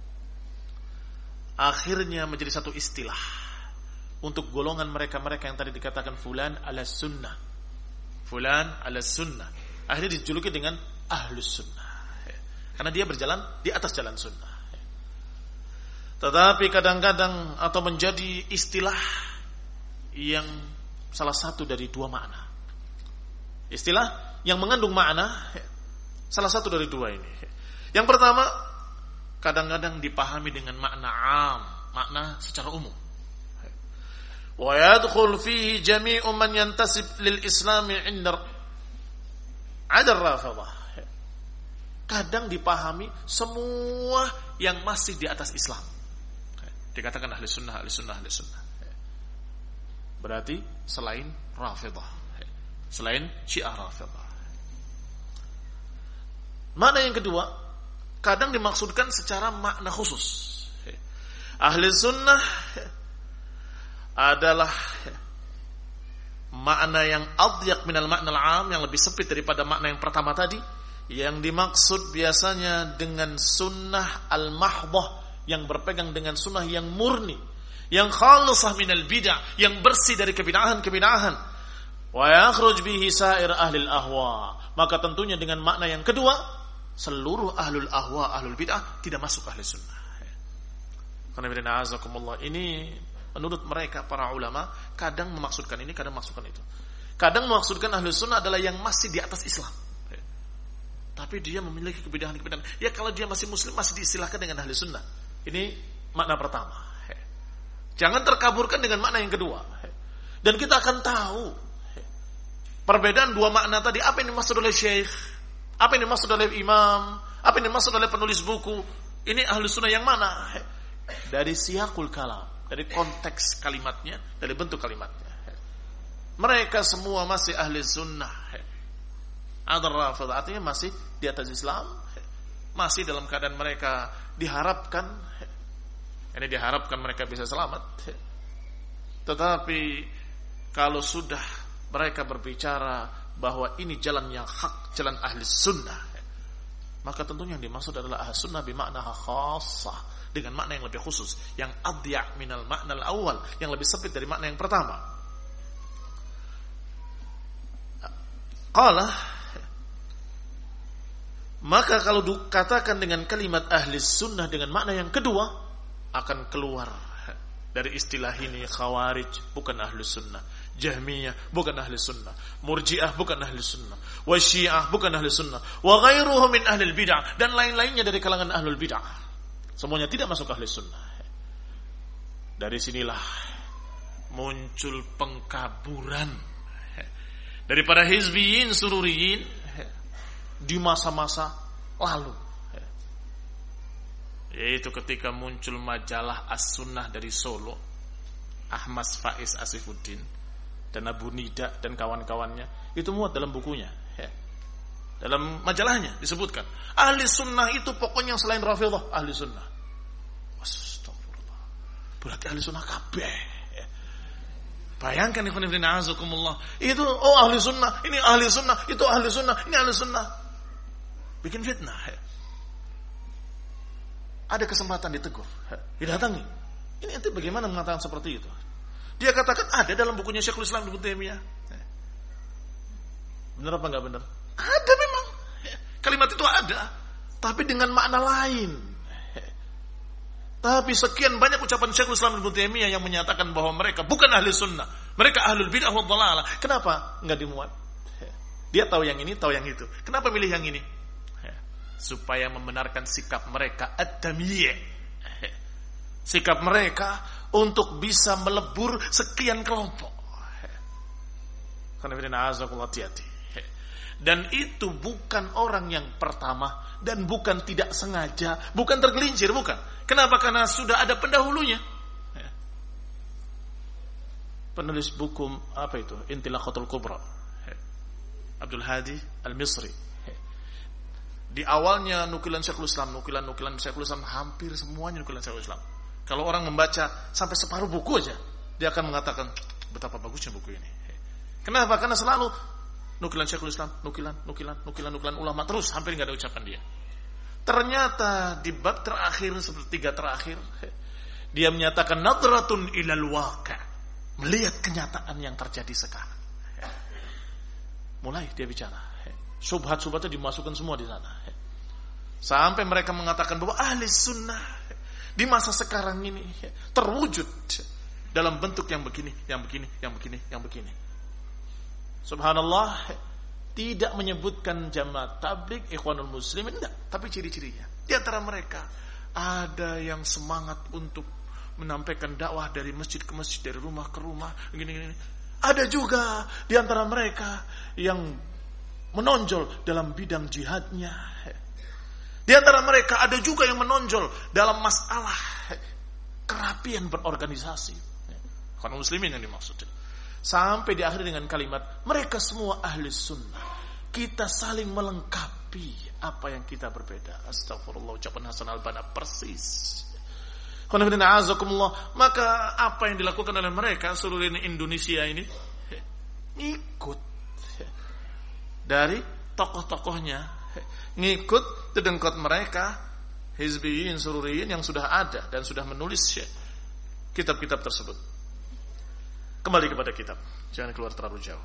[SPEAKER 1] akhirnya menjadi satu istilah untuk golongan mereka-mereka yang tadi dikatakan fulan ala sunnah, fulan ala sunnah, akhirnya dijuluki dengan ahlus sunnah, karena dia berjalan di atas jalan sunnah. Tetapi kadang-kadang atau menjadi istilah yang salah satu dari dua makna, istilah yang mengandung makna salah satu dari dua ini. Yang pertama, kadang-kadang dipahami dengan makna am, makna secara umum. Wa yadkhul fihi jami'u man yantasib lil Islam 'inda 'ada ar-Rafidhah. Kadang dipahami semua yang masih di atas Islam. Dikatakan ahli sunnah, ahli sunnah, ahli sunnah. Berarti selain Rafidhah, selain Syiah Rafidhah. Makna yang kedua, kadang dimaksudkan secara makna khusus. Ahli sunnah adalah makna yang adyak minal makna al-am, yang lebih sempit daripada makna yang pertama tadi. Yang dimaksud biasanya dengan sunnah al-mahdhah, yang berpegang dengan sunnah yang murni, yang khalisah minal bid'ah, yang bersih dari kebid'ahan-kebid'ahan. Wa yakhruj bihi sa'ir ahli al-ahwa. Maka tentunya dengan makna yang kedua, seluruh ahlul ahwa, ahlul bid'ah tidak masuk ahli sunnah. Karena ini menurut mereka para ulama kadang memaksudkan ini, kadang memaksudkan itu. Kadang memaksudkan ahli sunnah adalah yang masih di atas Islam, tapi dia memiliki kebid'ahan-kebid'ahan. Ya, kalau dia masih muslim masih diistilahkan dengan ahli sunnah. Ini makna pertama. Jangan terkaburkan dengan makna yang kedua. Dan kita akan tahu perbedaan dua makna tadi, apa yang dimaksud oleh syekh, apa yang dimaksud oleh imam, apa yang dimaksud oleh penulis buku. Ini ahli sunnah yang mana? Dari siyaqul kalam, dari konteks kalimatnya, dari bentuk kalimatnya. Mereka semua masih ahli sunnah. Ad-Rafidhah artinya masih di atas Islam, masih dalam keadaan mereka diharapkan mereka bisa selamat. Tetapi kalau sudah mereka berbicara bahwa ini jalan yang hak, jalan ahli sunnah, maka tentunya yang dimaksud adalah ahli sunnah bimakna khassah, dengan makna yang lebih khusus, yang adya' minal makna al-awwal, yang lebih sempit dari makna yang pertama. Qala, maka kalau dikatakan dengan kalimat ahli sunnah dengan makna yang kedua, akan keluar dari istilah ini Khawarij bukan ahli sunnah, Jahmiyah bukan ahli sunnah, Murji'ah bukan ahli sunnah, wa Syiah bukan ahli sunnah, wa ghairuhum min ahli bid'ah, dan lain-lainnya dari kalangan ahlul bid'ah, semuanya tidak masuk ahli sunnah. Dari sinilah muncul pengkaburan daripada hizbiyin sururiyin di masa-masa lalu, yaitu ketika muncul majalah As-Sunnah dari Solo, Ahmad Faiz Asifuddin dan Abu Nida dan kawan-kawannya, itu muat dalam bukunya. Dalam majalahnya disebutkan ahli sunnah itu pokoknya selain Rafidhah ahli sunnah. Astagfirullah, berarti ahli sunnah kabeh. Bayangkan ikhwan fillah azakumullah, itu ahli sunnah, ini ahli sunnah, itu ahli sunnah, ini ahli sunnah, bikin fitnah. Ada kesempatan ditegur, didatangi. Ini ente bagaimana mengatakan seperti itu? Dia katakan ada dalam bukunya Syekhul Islam Ibnu Taimiyah. Benar apa enggak benar? Ada memang. Kalimat itu ada, tapi dengan makna lain. Tapi sekian banyak ucapan Syekhul Islam Ibnu Taimiyah yang menyatakan bahwa mereka bukan ahli sunnah, mereka ahlul bid'ah wad dhalalah. Kenapa enggak dimuat? Dia tahu yang ini, tahu yang itu. Kenapa milih yang ini? Supaya membenarkan sikap mereka at-tamyi', sikap mereka untuk bisa melebur sekian kelompok. Dan itu bukan orang yang pertama, dan bukan tidak sengaja, bukan tergelincir, bukan. Kenapa? Karena sudah ada pendahulunya. Penulis buku apa itu? Intilaqatul Kubra, Abdul Hadi Al-Misri. Di awalnya nukilan Syekhul Islam, nukilan Syekhul Islam, hampir semuanya nukilan Syekhul Islam. Kalau orang membaca sampai separuh buku aja, dia akan mengatakan betapa bagusnya buku ini. Kenapa? Karena selalu nukilan Syekhul Islam, nukilan ulama terus, hampir nggak ada ucapan dia. Ternyata di bab terakhir, sepertiga terakhir, dia menyatakan nadratun ilal waqi', melihat kenyataan yang terjadi sekarang. Mulai dia bicara. Subhat-subhatnya dimasukkan semua di sana. Sampai mereka mengatakan bahwa ahli sunnah di masa sekarang ini terwujud dalam bentuk yang begini, yang begini, yang begini, yang begini. Subhanallah, tidak menyebutkan jamaah tabligh, ikhwanul muslimin, enggak, tapi ciri-cirinya. Di antara mereka ada yang semangat untuk menyampaikan dakwah dari masjid ke masjid, dari rumah ke rumah, gini-gini. Ada juga di antara mereka yang menonjol dalam bidang jihadnya. Di antara mereka ada juga yang menonjol dalam masalah kerapian berorganisasi. Kaum muslimin yang dimaksud. Sampai diakhiri dengan kalimat, mereka semua ahli sunnah. Kita saling melengkapi apa yang kita berbeda. Astagfirullah, ucapan Hasan al-Banna persis. Maka apa yang dilakukan oleh mereka seluruh Indonesia ini, ikut dari tokoh-tokohnya, ngikut dedengkot mereka hizbiyin sururiyin yang sudah ada dan sudah menulis kitab-kitab tersebut. Kembali kepada kitab, jangan keluar terlalu jauh.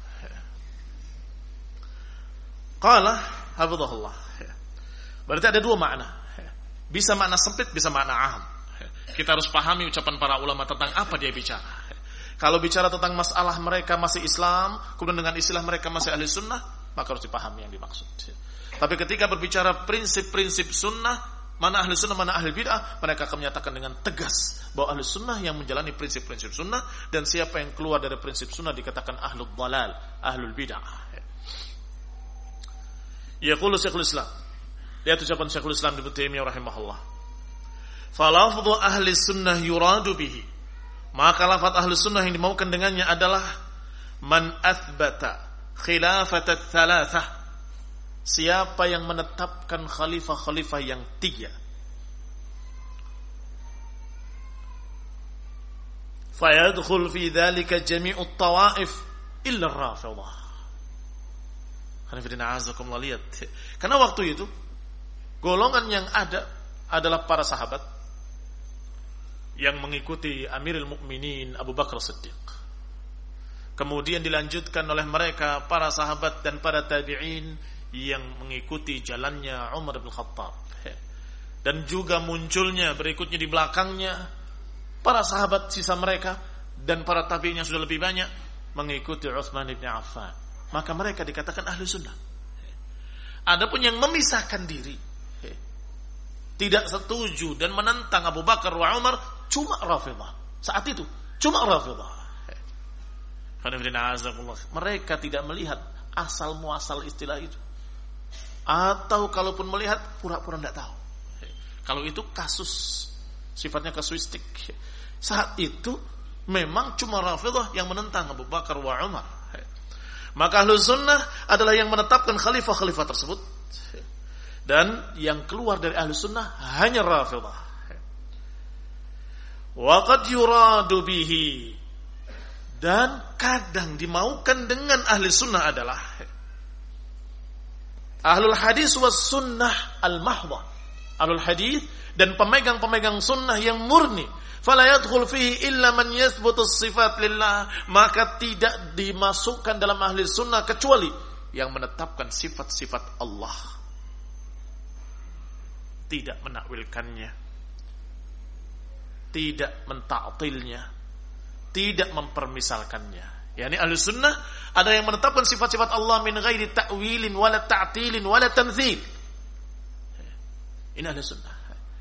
[SPEAKER 1] Qala hafizahullah, berarti ada dua makna, bisa makna sempit, bisa makna am. Kita harus pahami ucapan para ulama tentang apa dia bicara. Kalau bicara tentang masalah mereka masih Islam, kemudian dengan istilah mereka masih ahli sunnah, maka harus dipahami yang dimaksud. Tapi ketika berbicara prinsip-prinsip sunnah, mana ahli sunnah, mana ahli bid'ah, mereka akan menyatakan dengan tegas bahwa ahli sunnah yang menjalani prinsip-prinsip sunnah, dan siapa yang keluar dari prinsip sunnah dikatakan ahlul dhalal, ahlul bid'ah. Yaqulu Syekhul Islam, lihat ucapan Syekhul Islam Ibnu Taimiyah rahimahullah, falafdhu ahli sunnah yuradu bihi, maka lafaz ahli sunnah yang dimaukan dengannya adalah man athbata khilafat ats-tsalatsah, siapa yang menetapkan khalifah-khalifah yang 3, fayadkhul fi dzalika jami'ut tawaif illa ar-Rafidhah. Lihat. Karena waktu itu golongan yang ada adalah para sahabat yang mengikuti Amirul Mukminin Abu Bakar Siddiq. Kemudian dilanjutkan oleh mereka para sahabat dan para tabi'in yang mengikuti jalannya Umar bin Khattab. Dan juga munculnya berikutnya di belakangnya para sahabat sisa mereka dan para tabi'in yang sudah lebih banyak mengikuti Utsman bin Affan. Maka mereka dikatakan ahli sunnah. Adapun yang memisahkan diri, tidak setuju dan menentang Abu Bakar wa Umar, cuma Rafidhah. Saat itu cuma Rafidhah. Mereka tidak melihat asal muasal istilah itu, atau kalaupun melihat pura-pura tidak tahu. Kalau itu kasus sifatnya kasuistik. Saat itu memang cuma Rafidhah yang menentang Abu Bakar wa Umar. Maka Ahlus Sunnah adalah yang menetapkan khalifah-khalifah tersebut, dan yang keluar dari Ahlus Sunnah hanya Rafidhah. Wa qad yuradu bihi, dan kadang dimaukan dengan Ahli Sunnah adalah Ahlul Hadis was Sunnah al-Mahdhah, Ahlul Hadis dan pemegang-pemegang sunnah yang murni. Fala yadkhul fihi illa man yathbutu sifat lillah, maka tidak dimasukkan dalam ahli sunnah kecuali yang menetapkan sifat-sifat Allah, tidak menakwilkannya, tidak menta'tilnya, tidak mempermisalkannya. Yani ahli sunnah ada yang menetapkan sifat-sifat Allah min ghairi ta'wilin wala ta'tilin wala tamthil. Ini ahli sunnah.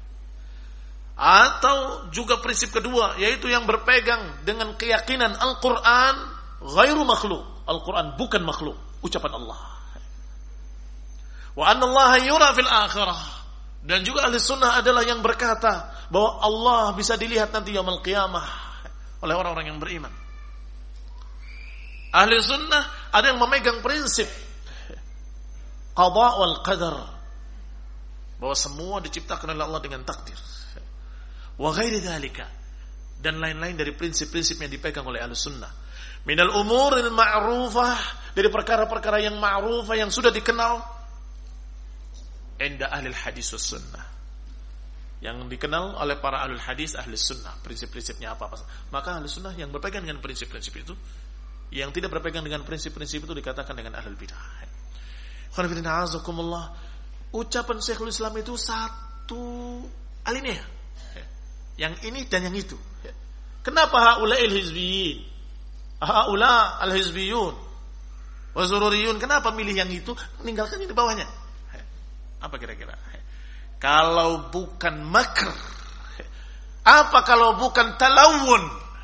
[SPEAKER 1] Atau juga prinsip kedua, yaitu yang berpegang dengan keyakinan Al-Quran ghairu makhluk. Al-Quran bukan makhluk, ucapan Allah. Wa anna Allah yura fil akhirah. Dan juga ahli sunnah adalah yang berkata bahwa Allah bisa dilihat nanti yaumul qiyamah oleh orang-orang yang beriman. Ahli sunnah ada yang memegang prinsip qada wal qadar, bahwa semua diciptakan oleh Allah dengan takdir. Wa ghairi dzalika, dan lain-lain dari prinsip-prinsip yang dipegang oleh Ahlus Sunnah. Minal umuril ma'rufah, dari perkara-perkara yang ma'rufah yang sudah dikenal inda ahlil hadis was sunnah, yang dikenal oleh para ahlul hadis ahli sunnah, prinsip-prinsipnya apa. Maka Ahlus Sunnah yang berpegang dengan prinsip-prinsip itu, yang tidak berpegang dengan prinsip-prinsip itu dikatakan dengan ahlul bidah. Ucapan Syekhul Islam itu satu alinea, yang ini dan yang itu. Kenapa haula'il hizbiyyin, haula al-hizbiyyun wa zururiyun, kenapa milih yang itu meninggalkan yang di bawahnya? Apa kira-kira? Kalau bukan makr, apa kalau bukan talawun?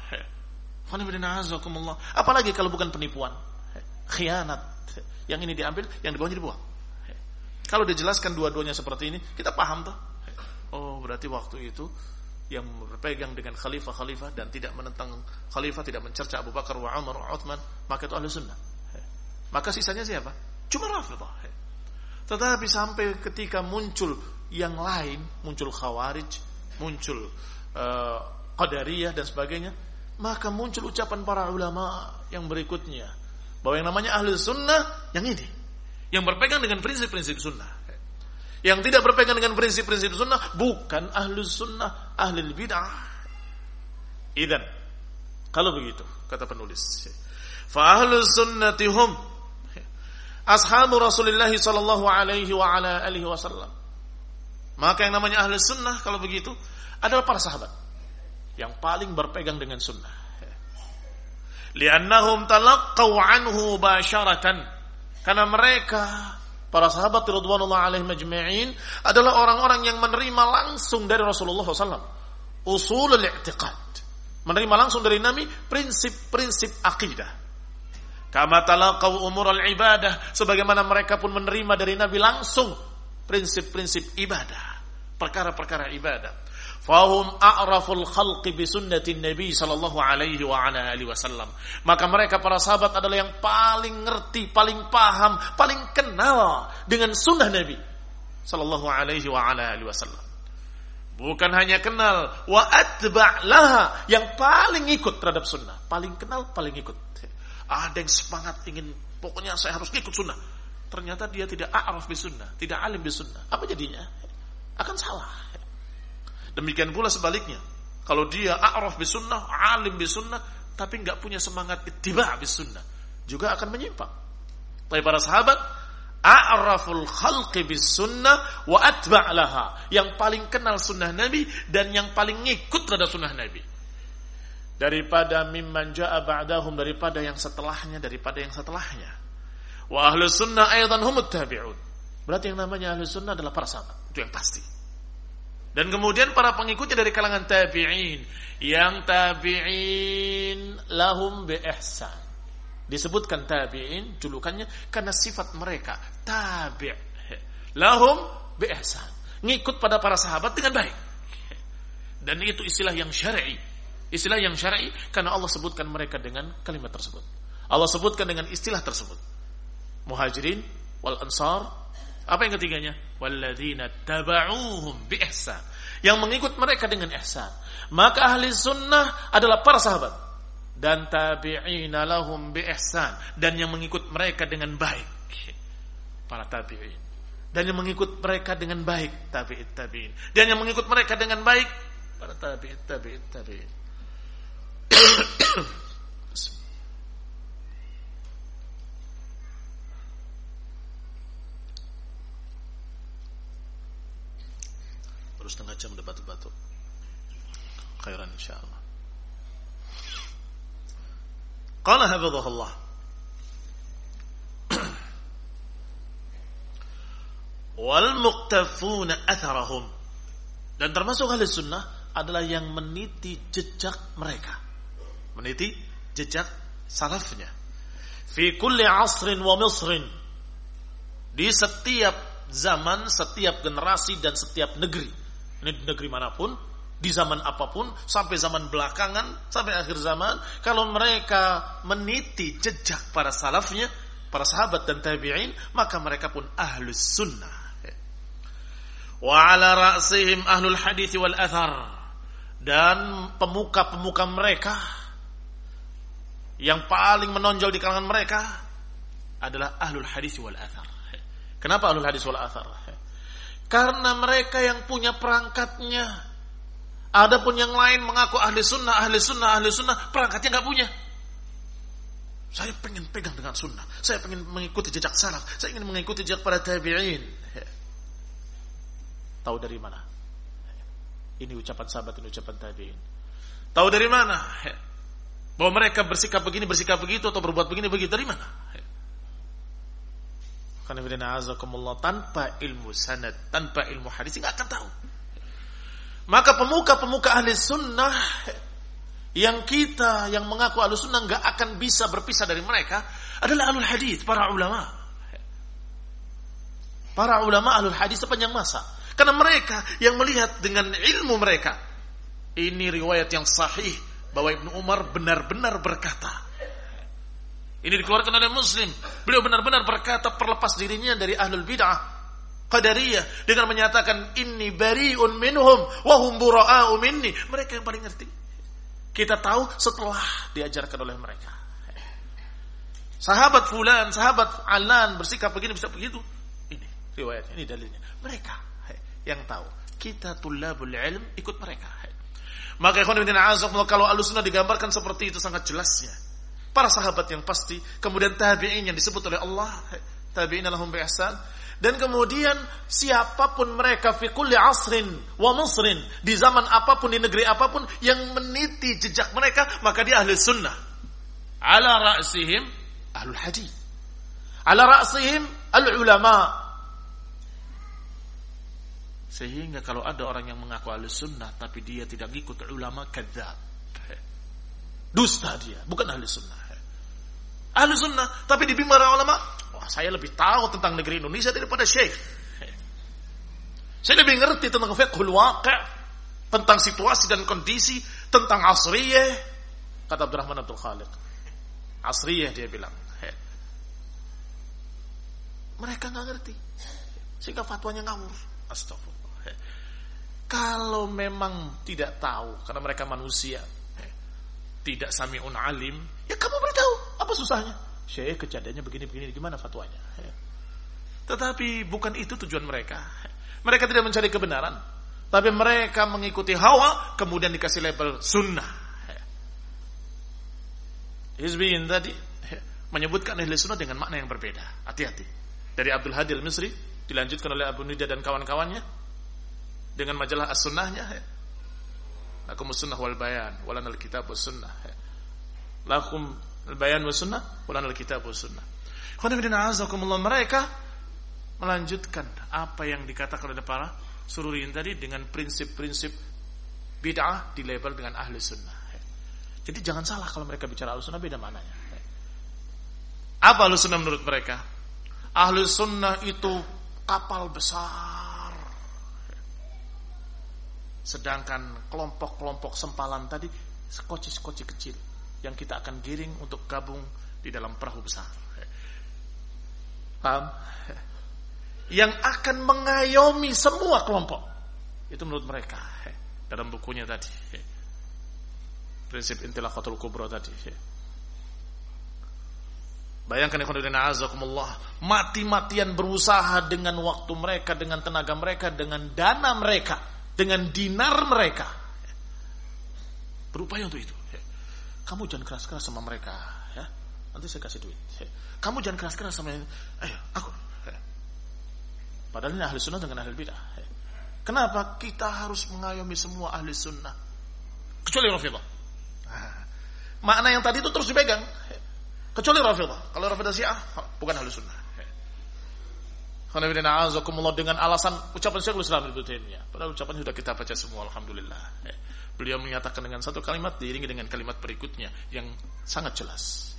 [SPEAKER 1] Apalagi kalau bukan penipuan, khianat. Yang ini diambil, yang di bawahnya dibuang. Kalau dijelaskan dua-duanya seperti ini, kita paham tuh. Oh, berarti waktu itu yang berpegang dengan khalifah-khalifah dan tidak menentang khalifah, tidak mencerca Abu Bakar wa Umar wa Uthman, maka itu ahli sunnah. Maka sisanya siapa? Cuma Rafidhah. Tetapi sampai ketika muncul yang lain, muncul Khawarij, muncul Qadariyah dan sebagainya, maka muncul ucapan para ulama yang berikutnya bahwa yang namanya ahli sunnah yang ini, yang berpegang dengan prinsip-prinsip sunnah. Yang tidak berpegang dengan prinsip-prinsip sunnah bukan ahlus sunnah, ahlul bid'ah. Idzan, kalau begitu kata penulis, fa ahlus sunnati hum ashabu Rasulullah sallallahu alaihi wa ala alihi wasallam. Maka yang namanya ahlus sunnah kalau begitu adalah para sahabat yang paling berpegang dengan sunnah. Li'annahum talaqqaw anhu basyaratan, karena mereka para sahabat radhiyallahu alaihim ajma'in adalah orang-orang yang menerima langsung dari Rasulullah SAW usulul i'tiqad, menerima langsung dari Nabi prinsip-prinsip akidah. Kama talaqaw umurul ibadah, sebagaimana mereka pun menerima dari Nabi langsung prinsip-prinsip ibadah, perkara-perkara ibadah. Fahum a'raful khalqi bi sunnatin Nabi sallallahu alaihi wa ala alihi wasallam. Maka mereka para sahabat adalah yang paling ngerti, paling paham, paling kenal dengan sunnah Nabi sallallahu alaihi wa ala alihi wasallam. Bukan hanya kenal, wa atba' laha, yang paling ikut terhadap sunnah, paling kenal, paling ikut. Ada yang semangat ingin, pokoknya saya harus ikut sunnah. Ternyata dia tidak a'raf bi sunnah, tidak alim bi sunnah. Apa jadinya? Akan salah. Demikian pula sebaliknya. Kalau dia a'raf bi sunnah, alim bi sunnah, tapi enggak punya semangat ittiba' bi sunnah, juga akan menyimpang. Tapi para sahabat, a'raful khalqi bis sunnah wa atba' laha, yang paling kenal sunnah Nabi dan yang paling ngikut terhadap sunnah Nabi. Daripada mimman ja'a ba'dahum, daripada yang setelahnya, daripada yang setelahnya. Wa ahlus sunnah aidan humut tabi'un. Berarti yang namanya ahlus sunnah adalah para sahabat, itu yang pasti. Dan kemudian para pengikutnya dari kalangan tabi'in, yang tabi'in lahum bi ihsan. Disebutkan tabi'in julukannya karena sifat mereka tabi', lahum bi ihsan, ngikut pada para sahabat dengan baik. Dan itu istilah yang syar'i. Istilah yang syar'i karena Allah sebutkan mereka dengan kalimat tersebut. Allah sebutkan dengan istilah tersebut. Muhajirin wal ansar. Apa yang ketiganya? Walladzina taba'uhum bi ihsan, yang mengikut mereka dengan ihsan. Maka ahli sunnah adalah para sahabat, dan tabi'ina lahum bi ihsan, dan yang mengikut mereka dengan baik, para tabi'in. Dan yang mengikut mereka dengan baik, tabi'in. Dan yang mengikut mereka dengan baik, para tabi'in. Terus setengah jam debat-debat. Khairan insyaallah. Qala hafizahullah. Wal muqtafuna atharahum. Dan termasuk ahli sunnah adalah yang meniti jejak mereka. Meniti jejak salafnya. Fi kulli asrin wa misrin. Di setiap zaman, setiap generasi dan setiap negeri. Ini di negeri manapun, di zaman apapun, sampai zaman belakangan, sampai akhir zaman, kalau mereka meniti jejak para salafnya, para sahabat dan tabi'in, maka mereka pun ahlus sunnah. Wa ala ra'sihim ahlul hadits wal athar. Dan pemuka-pemuka mereka yang paling menonjol di kalangan mereka adalah ahlul hadits wal athar. Kenapa ahlul hadits wal athar? Karena mereka yang punya perangkatnya. Adapun yang lain mengaku ahli sunnah, perangkatnya nggak punya. Saya pengen pegang dengan sunnah, saya pengen mengikuti jejak salaf, saya ingin mengikuti jejak para tabi'in. Tahu dari mana? Ini ucapan sahabat, ini ucapan tabi'in. Tahu dari mana? Bahwa mereka bersikap begini, bersikap begitu, atau berbuat begini, begitu. Dari mana? Karena tanpa ilmu sanad, tanpa ilmu hadis, nggak akan tahu. Maka pemuka-pemuka ahli sunnah yang mengaku ahli sunnah nggak akan bisa berpisah dari mereka adalah ahlul hadis, para ulama. Para ulama ahlul hadis sepanjang masa. Karena mereka yang melihat dengan ilmu mereka. Ini riwayat yang sahih bahwa Ibnu Umar benar-benar berkata. Ini dikeluarkan oleh Muslim. Beliau benar-benar berkata perlepas dirinya dari ahlul bid'ah Qadariyah dengan menyatakan inni bari'un minhum wa hum bura'u minni. Mereka yang paling ngerti. Kita tahu setelah diajarkan oleh mereka. Sahabat fulan, sahabat alan bersikap begini, bisa begitu. Ini riwayatnya, ini dalilnya. Mereka yang tahu. Kita tulabul ilm ikut mereka. Maka ikhwan fillah azakumullah, kalau Ahlussunnah digambarkan seperti itu sangat jelasnya. Para sahabat yang pasti, kemudian tabi'in yang disebut oleh Allah, tabi'in lahum bi ihsan, dan kemudian siapapun mereka fi kulli asrin wa musrin, di zaman apapun, di negeri apapun yang meniti jejak mereka, maka dia ahli sunnah. Ala ra'sihim ahlul hadis, ala ra'sihim al ulama. Sehingga kalau ada orang yang mengaku ahli sunnah tapi dia tidak ikut ulama, kadzab, dusta dia, bukan ahli sunnah. Ahli sunnah tapi dibimbing para ulama, wah saya lebih tahu tentang negeri Indonesia daripada syekh. Saya lebih ngerti tentang fiqhul waqi', tentang situasi dan kondisi, tentang asriyah. Kata Abdurrahman Abdul Khaliq, asriyah dia bilang. Mereka nggak ngerti, sehingga fatwanya ngawur. Astagfirullah. Kalau memang tidak tahu, karena mereka manusia, tidak sami'un alim, ya kamu beritahu, apa susahnya? Syekh kejadiannya begini-begini, gimana fatwanya? Tetapi bukan itu tujuan mereka. Mereka tidak mencari kebenaran, tapi mereka mengikuti hawa, kemudian dikasih label sunnah. Hizbiyin tadi menyebutkan ahli sunnah dengan makna yang berbeda. Hati-hati. Dari Abdul Hadi Al-Misri, dilanjutkan oleh Abu Nida dan kawan-kawannya dengan majalah As-Sunnahnya. Lakum as-sunnah wal bayan, walana al-kitab was sunnah. Lakum al-bayan was sunnah, walana al-kitab was sunnah. Mereka melanjutkan apa yang dikatakan oleh para sururiyin tadi dengan prinsip-prinsip bid'ah dilabel dengan ahli sunnah. Jadi jangan salah kalau mereka bicara ahli sunnah, beda maknanya. Apa ahli sunnah menurut mereka? Ahli sunnah itu kapal besar. Sedangkan kelompok-kelompok sempalan tadi sekoci-sekoci kecil yang kita akan giring untuk gabung di dalam perahu besar. Paham? Yang akan mengayomi semua kelompok. Itu menurut mereka. Dalam bukunya tadi. Prinsip Intilaqatul Kubra tadi. Bayangkan ikhwanuddin a'azakumullah, mati-matian berusaha dengan waktu mereka, dengan tenaga mereka, dengan dana mereka, dengan dinar mereka, berupaya untuk itu. Kamu jangan keras-keras sama mereka, ya. Nanti saya kasih duit. Kamu jangan keras-keras sama ini. Ayo, aku. Padahal ini ahli sunnah dengan ahli bidah. Kenapa kita harus mengayomi semua ahli sunnah kecuali Rafidhah? Makna yang tadi itu terus dipegang. Kecuali Rafidhah. Kalau Rafidhah Syiah bukan ahli sunnah. Dengan alasan ucapan Syekhul Islam Ibnu Taimiyah. Padahal ucapan sudah kita baca semua, alhamdulillah. Beliau menyatakan dengan satu kalimat diiringi dengan kalimat berikutnya yang sangat jelas.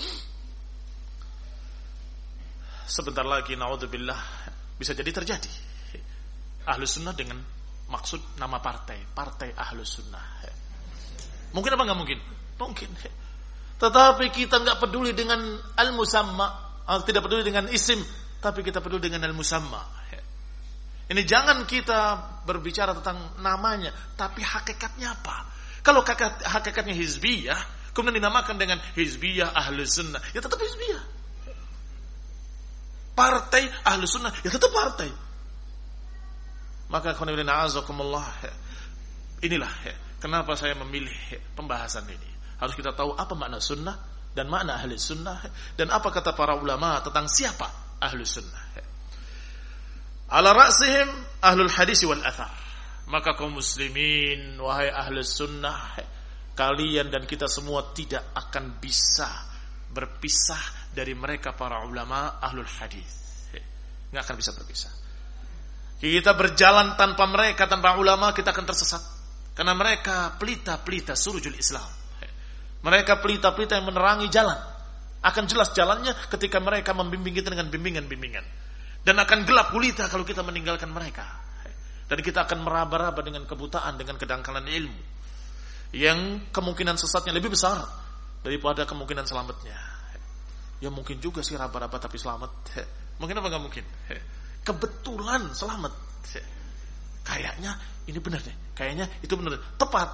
[SPEAKER 1] Sebentar lagi naudzubillah bisa jadi terjadi ahli sunnah dengan maksud nama partai ahli sunnah. Mungkin apa nggak mungkin? Mungkin. Tetapi kita nggak peduli dengan al-musamma, tidak peduli dengan isim, tapi kita peduli dengan al-musamma. Ini jangan kita berbicara tentang namanya, tapi hakikatnya apa? Kalau hakikatnya hizbiyah, kemudian dinamakan dengan hizbiyah ahli sunnah, ya tetap hizbiyah. Partai ahli sunnah, ya tetap partai. Maka inilah kenapa saya memilih pembahasan ini. Harus kita tahu apa makna sunnah dan makna ahli sunnah dan apa kata para ulama tentang siapa ahli sunnah. Ala ra'sihim ahlul hadis wal athar. Maka kaum muslimin, wahai ahli sunnah, kalian dan kita semua tidak akan bisa berpisah dari mereka para ulama ahlul hadis. Nggak akan bisa berpisah. Kita berjalan tanpa mereka, tanpa ulama, kita akan tersesat. Karena mereka pelita-pelita surujul Islam. Mereka pelita-pelita yang menerangi jalan. Akan jelas jalannya ketika mereka membimbing kita dengan bimbingan-bimbingan. Dan akan gelap gulita kalau kita meninggalkan mereka. Dan kita akan meraba-raba dengan kebutaan, dengan kedangkalan ilmu. Yang kemungkinan sesatnya lebih besar daripada kemungkinan selamatnya. Ya mungkin juga sih raba-raba tapi selamat. Mungkin apa nggak mungkin? Kebetulan selamat. Kayaknya ini benar deh. Kayaknya itu benar. Tepat.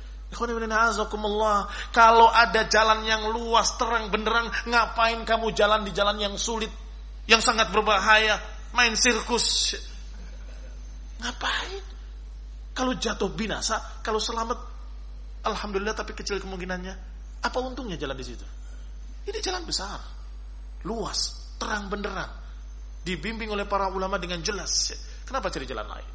[SPEAKER 1] Kalau ada jalan yang luas, terang benderang, ngapain kamu jalan di jalan yang sulit, yang sangat berbahaya, main sirkus? Ngapain? Kalau jatuh binasa, kalau selamat, alhamdulillah, tapi kecil kemungkinannya. Apa untungnya jalan di situ? Ini jalan besar, luas, terang benderang, dibimbing oleh para ulama dengan jelas. Kenapa cari jalan lain?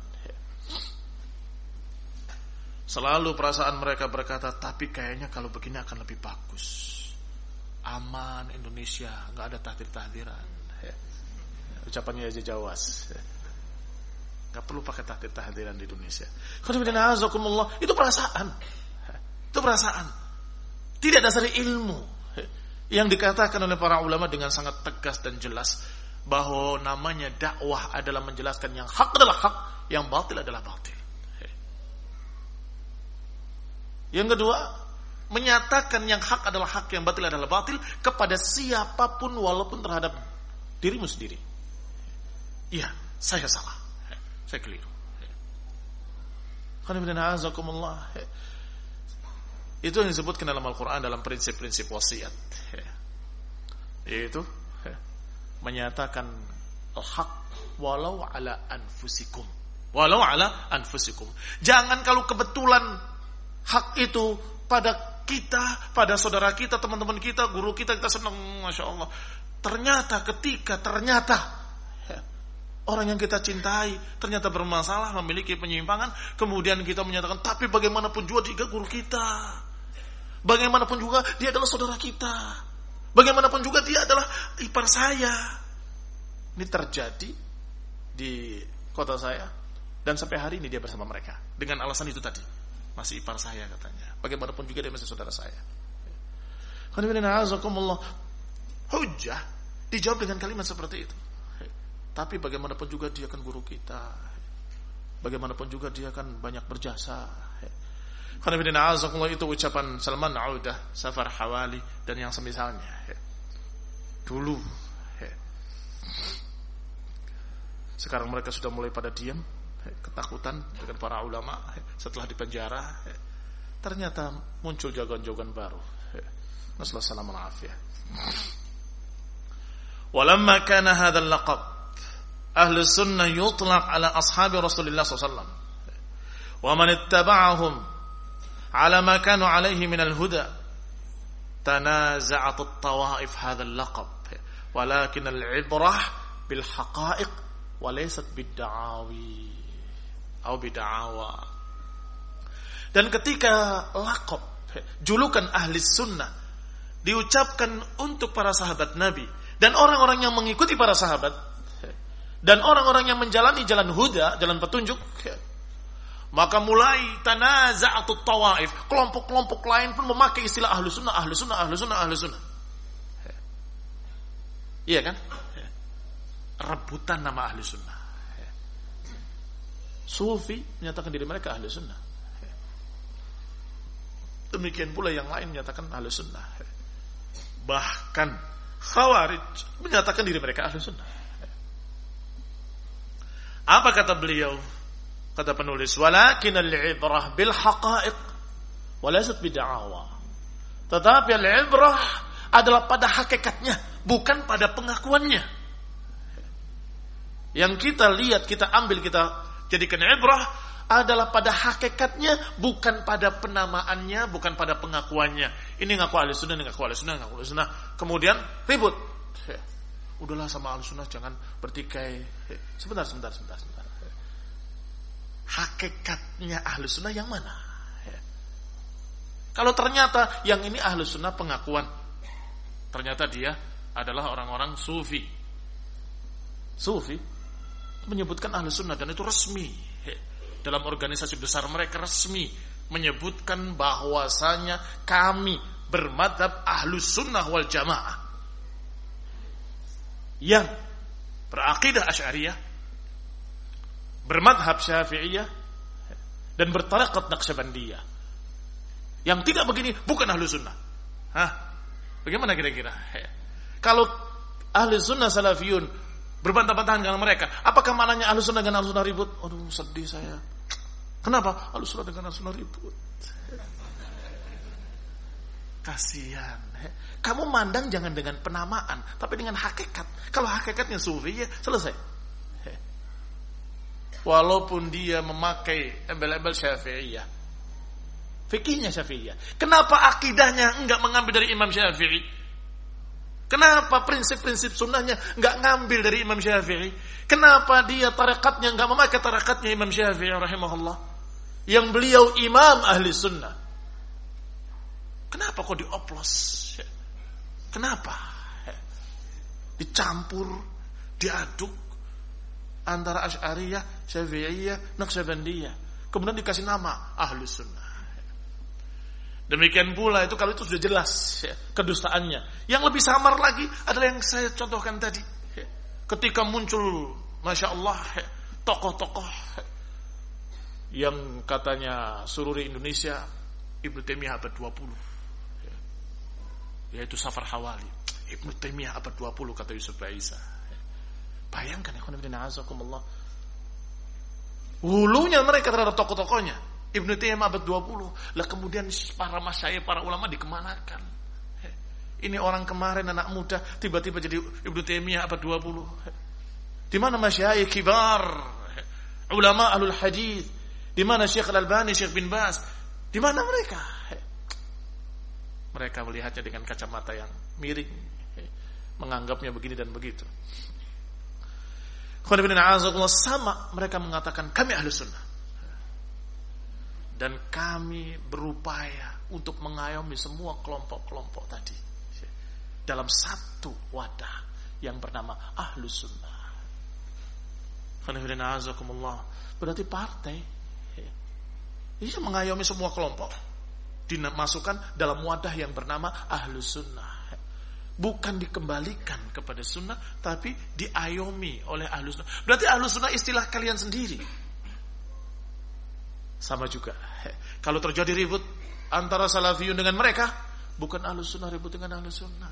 [SPEAKER 1] Selalu perasaan mereka berkata, tapi kayaknya kalau begini akan lebih bagus. Aman Indonesia, nggak ada tahdir-tahdiran. Ucapannya aja Jawas. Nggak perlu pakai tahdir-tahdiran di Indonesia. Itu perasaan. Itu perasaan. Tidak dasari ilmu. Yang dikatakan oleh para ulama dengan sangat tegas dan jelas bahwa namanya dakwah adalah menjelaskan yang hak adalah hak, yang batil adalah batil. Yang kedua, menyatakan yang hak adalah hak, yang batil adalah batil kepada siapapun walaupun terhadap dirimu sendiri. Iya, saya salah, saya keliru. Itu yang disebutkan dalam Al-Quran dalam prinsip-prinsip wasiat, yaitu menyatakan al-haq walau ala anfusikum. Walau ala anfusikum. Jangan kalau kebetulan hak itu pada kita, pada saudara kita, teman-teman kita, guru kita, kita senang, Masya Allah. Ternyata orang yang kita cintai ternyata bermasalah, memiliki penyimpangan, kemudian kita menyatakan, tapi bagaimanapun juga dia guru kita, bagaimanapun juga dia adalah saudara kita, bagaimanapun juga dia adalah ipar saya. Ini terjadi di kota saya, dan sampai hari ini dia bersama mereka dengan alasan itu tadi, masih ipar saya katanya, bagaimanapun juga dia masih saudara saya. Hujjah dijawab dengan kalimat seperti itu. Tapi bagaimanapun juga dia kan guru kita, bagaimanapun juga dia kan banyak berjasa. Itu ucapan Salman Audah, Safar Hawali, dan yang semisalnya. Dulu, sekarang mereka sudah mulai pada diam, ketakutan dengan para ulama. Setelah dipenjara, ternyata muncul jagoan-jagoan baru. Nasallallahu alaihi wasallam. Walamma kana hadzal laqab ahli sunnah yutlaq ala ashabi Rasulullah SAW wa man ittaba'ahum ala ma kanu alaihi min al-huda tanaza'at at-tawaif hadha al-laqab walakin al-ibrah bil haqa'iq wa laysat bid-da'awi atau bid'awa. Dan ketika laqab, julukan ahli sunnah diucapkan untuk para sahabat Nabi dan orang-orang yang mengikuti para sahabat dan orang-orang yang menjalani jalan huda, jalan petunjuk, maka mulai tanaza'atut tawaif, kelompok-kelompok lain pun memakai istilah ahlu sunnah, ahlu sunnah, ahlu sunnah, ahlu sunnah. Iya kan? Rebutan nama ahlu sunnah. Sufi menyatakan diri mereka ahlu sunnah. Demikian pula yang lain menyatakan ahlu sunnah. Bahkan Khawarij menyatakan diri mereka ahlu sunnah. Apa kata beliau? Kata penulis, walakin al-ibrah bil haqa'iq wa laysat bid'awa. Tetapi al-ibrah adalah pada hakikatnya, bukan pada pengakuannya. Yang kita lihat, kita ambil, kita jadikan ibrah adalah pada hakikatnya, bukan pada penamaannya, bukan pada pengakuannya. Ini ngaku ahli sunnah, ini ngaku ahli sunnah, ngaku ahli sunnah. Kemudian ribut. Udahlah sama ahli sunnah, jangan bertikai. Sebentar. Hakikatnya ahli sunnah yang mana? Kalau ternyata yang ini ahli sunnah pengakuan, ternyata dia adalah orang-orang sufi. Sufi menyebutkan ahli sunnah, dan itu resmi. Dalam organisasi besar mereka resmi menyebutkan bahwasanya kami bermadhab ahlu sunnah wal jamaah yang berakidah Asy'ariyah, bermadhab Syafi'iyah, dan bertariqat Naqsyabandiyah. Yang tidak begini bukan ahlu sunnah. Bagaimana kira-kira? Kalau ahlu sunnah salafiyun berbantah-bantahan dengan mereka, apakah maknanya ahlu sunnah dengan ahlu sunnah ribut? Aduh, sedih saya. Kenapa? Ahlu sunnah dengan ahlu sunnah ribut. Kasihan. Kamu mandang jangan dengan penamaan, tapi dengan hakikat. Kalau hakikatnya sufi, ya selesai. Walaupun dia memakai embel-embel Syafi'iyah, fikihnya Syafi'iyah, kenapa akidahnya enggak mengambil dari Imam Syafi'i? Kenapa prinsip-prinsip sunnahnya enggak ngambil dari Imam Syafi'i? Kenapa dia tarekatnya enggak memakai tarekatnya Imam Syafi'i rahimahullah, yang beliau imam ahli sunnah? Kenapa kok dioplos? Kenapa? Dicampur, diaduk antara Asy'ariyah, Syafi'iyah, Naqsyabandiyah, kemudian dikasih nama ahli sunnah. Demikian pula itu kalau itu sudah jelas kedustaannya. Yang lebih samar lagi adalah yang saya contohkan tadi. Ketika muncul, Masya Allah, tokoh-tokoh yang katanya Sururi Indonesia, Ibnu Taimiyah abad 20. Yaitu Safar Hawali. Ibnu Taimiyah abad 20 kata Yusuf Ba'isa. Bayangkan ikhwan fillah azakumullah. Hulunya mereka terhadap tokoh-tokohnya. Ibnu Taimiyah abad 20. Lah kemudian para masyayikh, para ulama dikemanakan? Ini orang kemarin anak muda tiba-tiba jadi Ibnu Taimiyah abad 20. Di mana masyayikh kibar, ulama ahlul hadis? Di mana Syekh Al-Albani, Syekh bin Baz? Di mana mereka? Mereka melihatnya dengan kacamata yang miring, menganggapnya begini dan begitu. Sama mereka mengatakan kami ahli sunnah dan kami berupaya untuk mengayomi semua kelompok-kelompok tadi dalam satu wadah yang bernama ahli sunnah. Berarti partai ini mengayomi semua kelompok dimasukkan dalam wadah yang bernama ahlus sunnah. Bukan dikembalikan kepada sunnah, tapi diayomi oleh ahlus sunnah. Berarti ahlus sunnah istilah kalian sendiri. Sama juga. Kalau terjadi ribut antara salafiyun dengan mereka, bukan ahlus sunnah ribut dengan ahlus sunnah.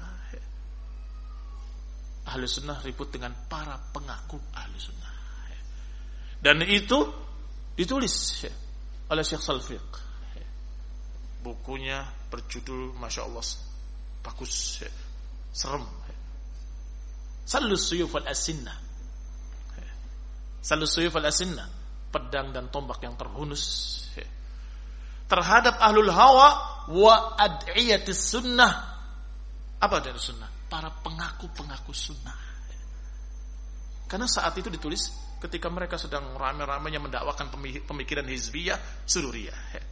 [SPEAKER 1] Ahlus sunnah ribut dengan para pengaku ahlus sunnah. Dan itu ditulis oleh Syekh Salfiq. Bukunya berjudul Masya Allah bagus, serem. Salus suyuf al-asinna. Salus suyuf al-asinna, pedang dan tombak yang terhunus terhadap ahlul hawa wa ad'iyatis sunnah. Apa dari sunnah? Para pengaku-pengaku sunnah. Karena saat itu ditulis ketika mereka sedang rame-ramenya mendakwakan pemikiran hizbiyah sururiyah.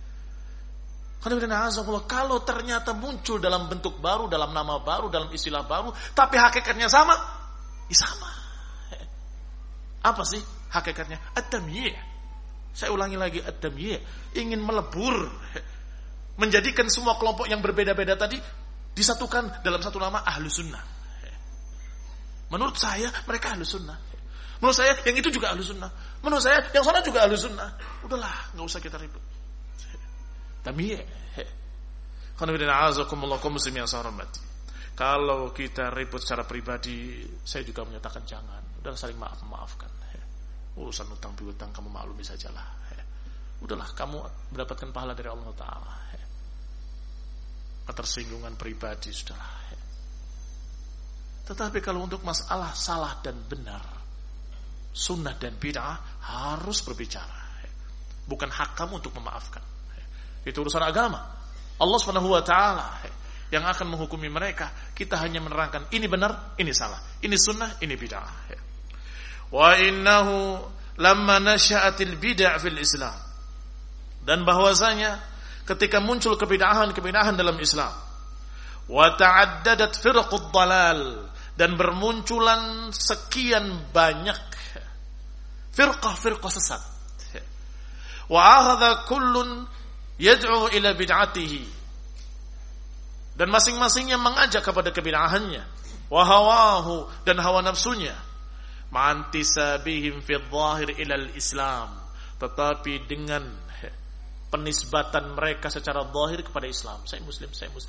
[SPEAKER 1] Kalau ternyata muncul dalam bentuk baru, dalam nama baru, dalam istilah baru, tapi hakikatnya sama, sama. Apa sih hakikatnya? At-tamyi'. Saya ulangi lagi, at-tamyi'. Ingin melebur, menjadikan semua kelompok yang berbeda-beda tadi disatukan dalam satu nama ahlus sunnah. Menurut saya mereka ahlus sunnah. Menurut saya yang itu juga ahlus sunnah. Menurut saya yang sana juga ahlus sunnah. Udahlah, nggak usah kita ribut. Tamyiz. Kalau kita ribut secara pribadi, saya juga menyatakan jangan. Udahlah saling maafkan. Urusan utang piutang kamu maklumi sajalah. Udahlah kamu mendapatkan pahala dari Allah Taala. Ketersinggungan pribadi sudahlah. Tetapi kalau untuk masalah salah dan benar, sunnah dan bid'ah, harus berbicara. Bukan hak kamu untuk memaafkan. Itu urusan agama. Allah Subhanahu wa taala yang akan menghukumi mereka. Kita hanya menerangkan ini benar, ini salah. Ini sunnah, ini bid'ah. Wa innahu lamma nasya'atil bid'ah fil Islam. Dan bahwasanya ketika muncul kebid'ahan dalam Islam, wa ta'addadat firqud dhalal, dan bermunculan sekian banyak firqah sesat. Wa akhadha kullun yad'u ila bid'atihi, dan masing-masingnya mengajak kepada kebid'ahannya, wa hawahu, dan hawa nafsunya, ma'antisabihim fi dhahir ila al-Islam, tetapi dengan penisbatan mereka secara zahir kepada Islam. Saya muslim.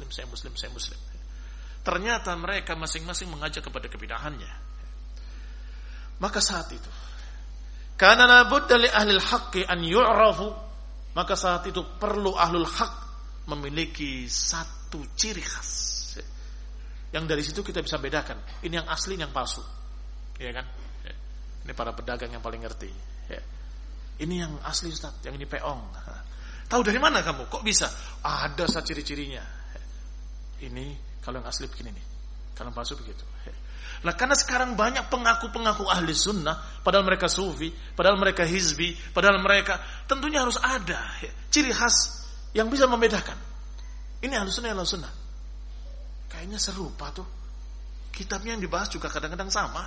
[SPEAKER 1] Ternyata mereka masing-masing mengajak kepada kebid'ahannya. Maka saat itu kana la budda li ahli al-haqqi an yu'rafu, maka saat itu perlu ahlul haq memiliki satu ciri khas yang dari situ kita bisa bedakan ini yang asli, yang palsu, ya kan? Ini para pedagang yang paling ngerti. Ini yang asli Ustaz, yang ini peong. Tahu dari mana kamu? Kok bisa? Ada ciri-cirinya. Ini kalau yang asli begini nih, kalau yang palsu begitu. Nah, karena sekarang banyak pengaku-pengaku ahli sunnah, padahal mereka sufi, padahal mereka hizbi, padahal mereka, tentunya harus ada ciri khas yang bisa membedakan. Ini ahli sunnah. Kayaknya serupa tuh. Kitabnya yang dibahas juga kadang-kadang sama.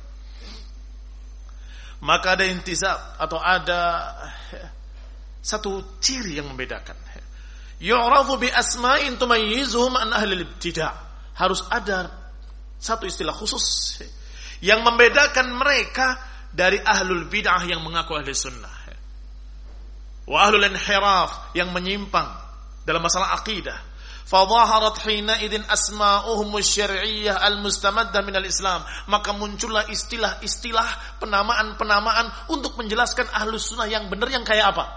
[SPEAKER 1] Maka ada intisab atau ada satu ciri yang membedakan. Yu'rafu bi asma'in tumayyizuhum an ahli al-ibtida'. Harus ada satu istilah khusus yang membedakan mereka dari ahlul bid'ah yang mengaku ahli sunnah, wa ahlul inhiraf yang menyimpang, dalam masalah akidah. Fadhaharat hina idzin asma'uhum asy-syar'iyyah al-mustamaddah minal Islam. Maka muncullah istilah-istilah, penamaan-penamaan untuk menjelaskan Ahlus Sunnah yang benar yang kayak apa?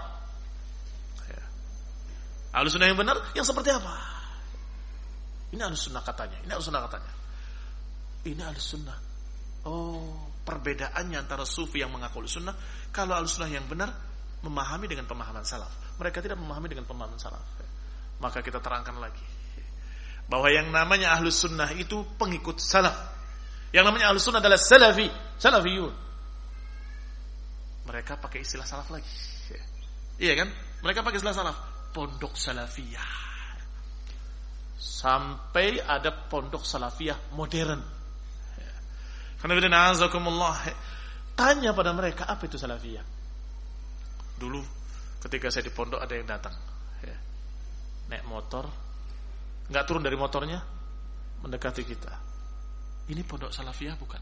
[SPEAKER 1] Ahlus Sunnah yang benar yang seperti apa? Ini Ahlus Sunnah katanya, ini Ahlus Sunnah katanya. Ini Ahlus Sunnah. Oh, perbedaannya antara sufi yang mengaku Ahlus Sunnah, kalau Ahlus Sunnah yang benar memahami dengan pemahaman salaf. Mereka tidak memahami dengan pemahaman salaf. Maka kita terangkan lagi bahwa yang namanya Ahlus Sunnah itu pengikut salaf. Yang namanya Ahlus Sunnah adalah salafiyun. Mereka pakai istilah salaf lagi. Iya kan? Mereka pakai istilah salaf. Pondok salafiyah. Sampai ada pondok salafiyah modern. Karena tanya pada mereka, apa itu salafiyah? Dulu ketika saya di pondok ada yang datang, naik motor, nggak turun dari motornya, mendekati kita. Ini pondok salafiyah bukan?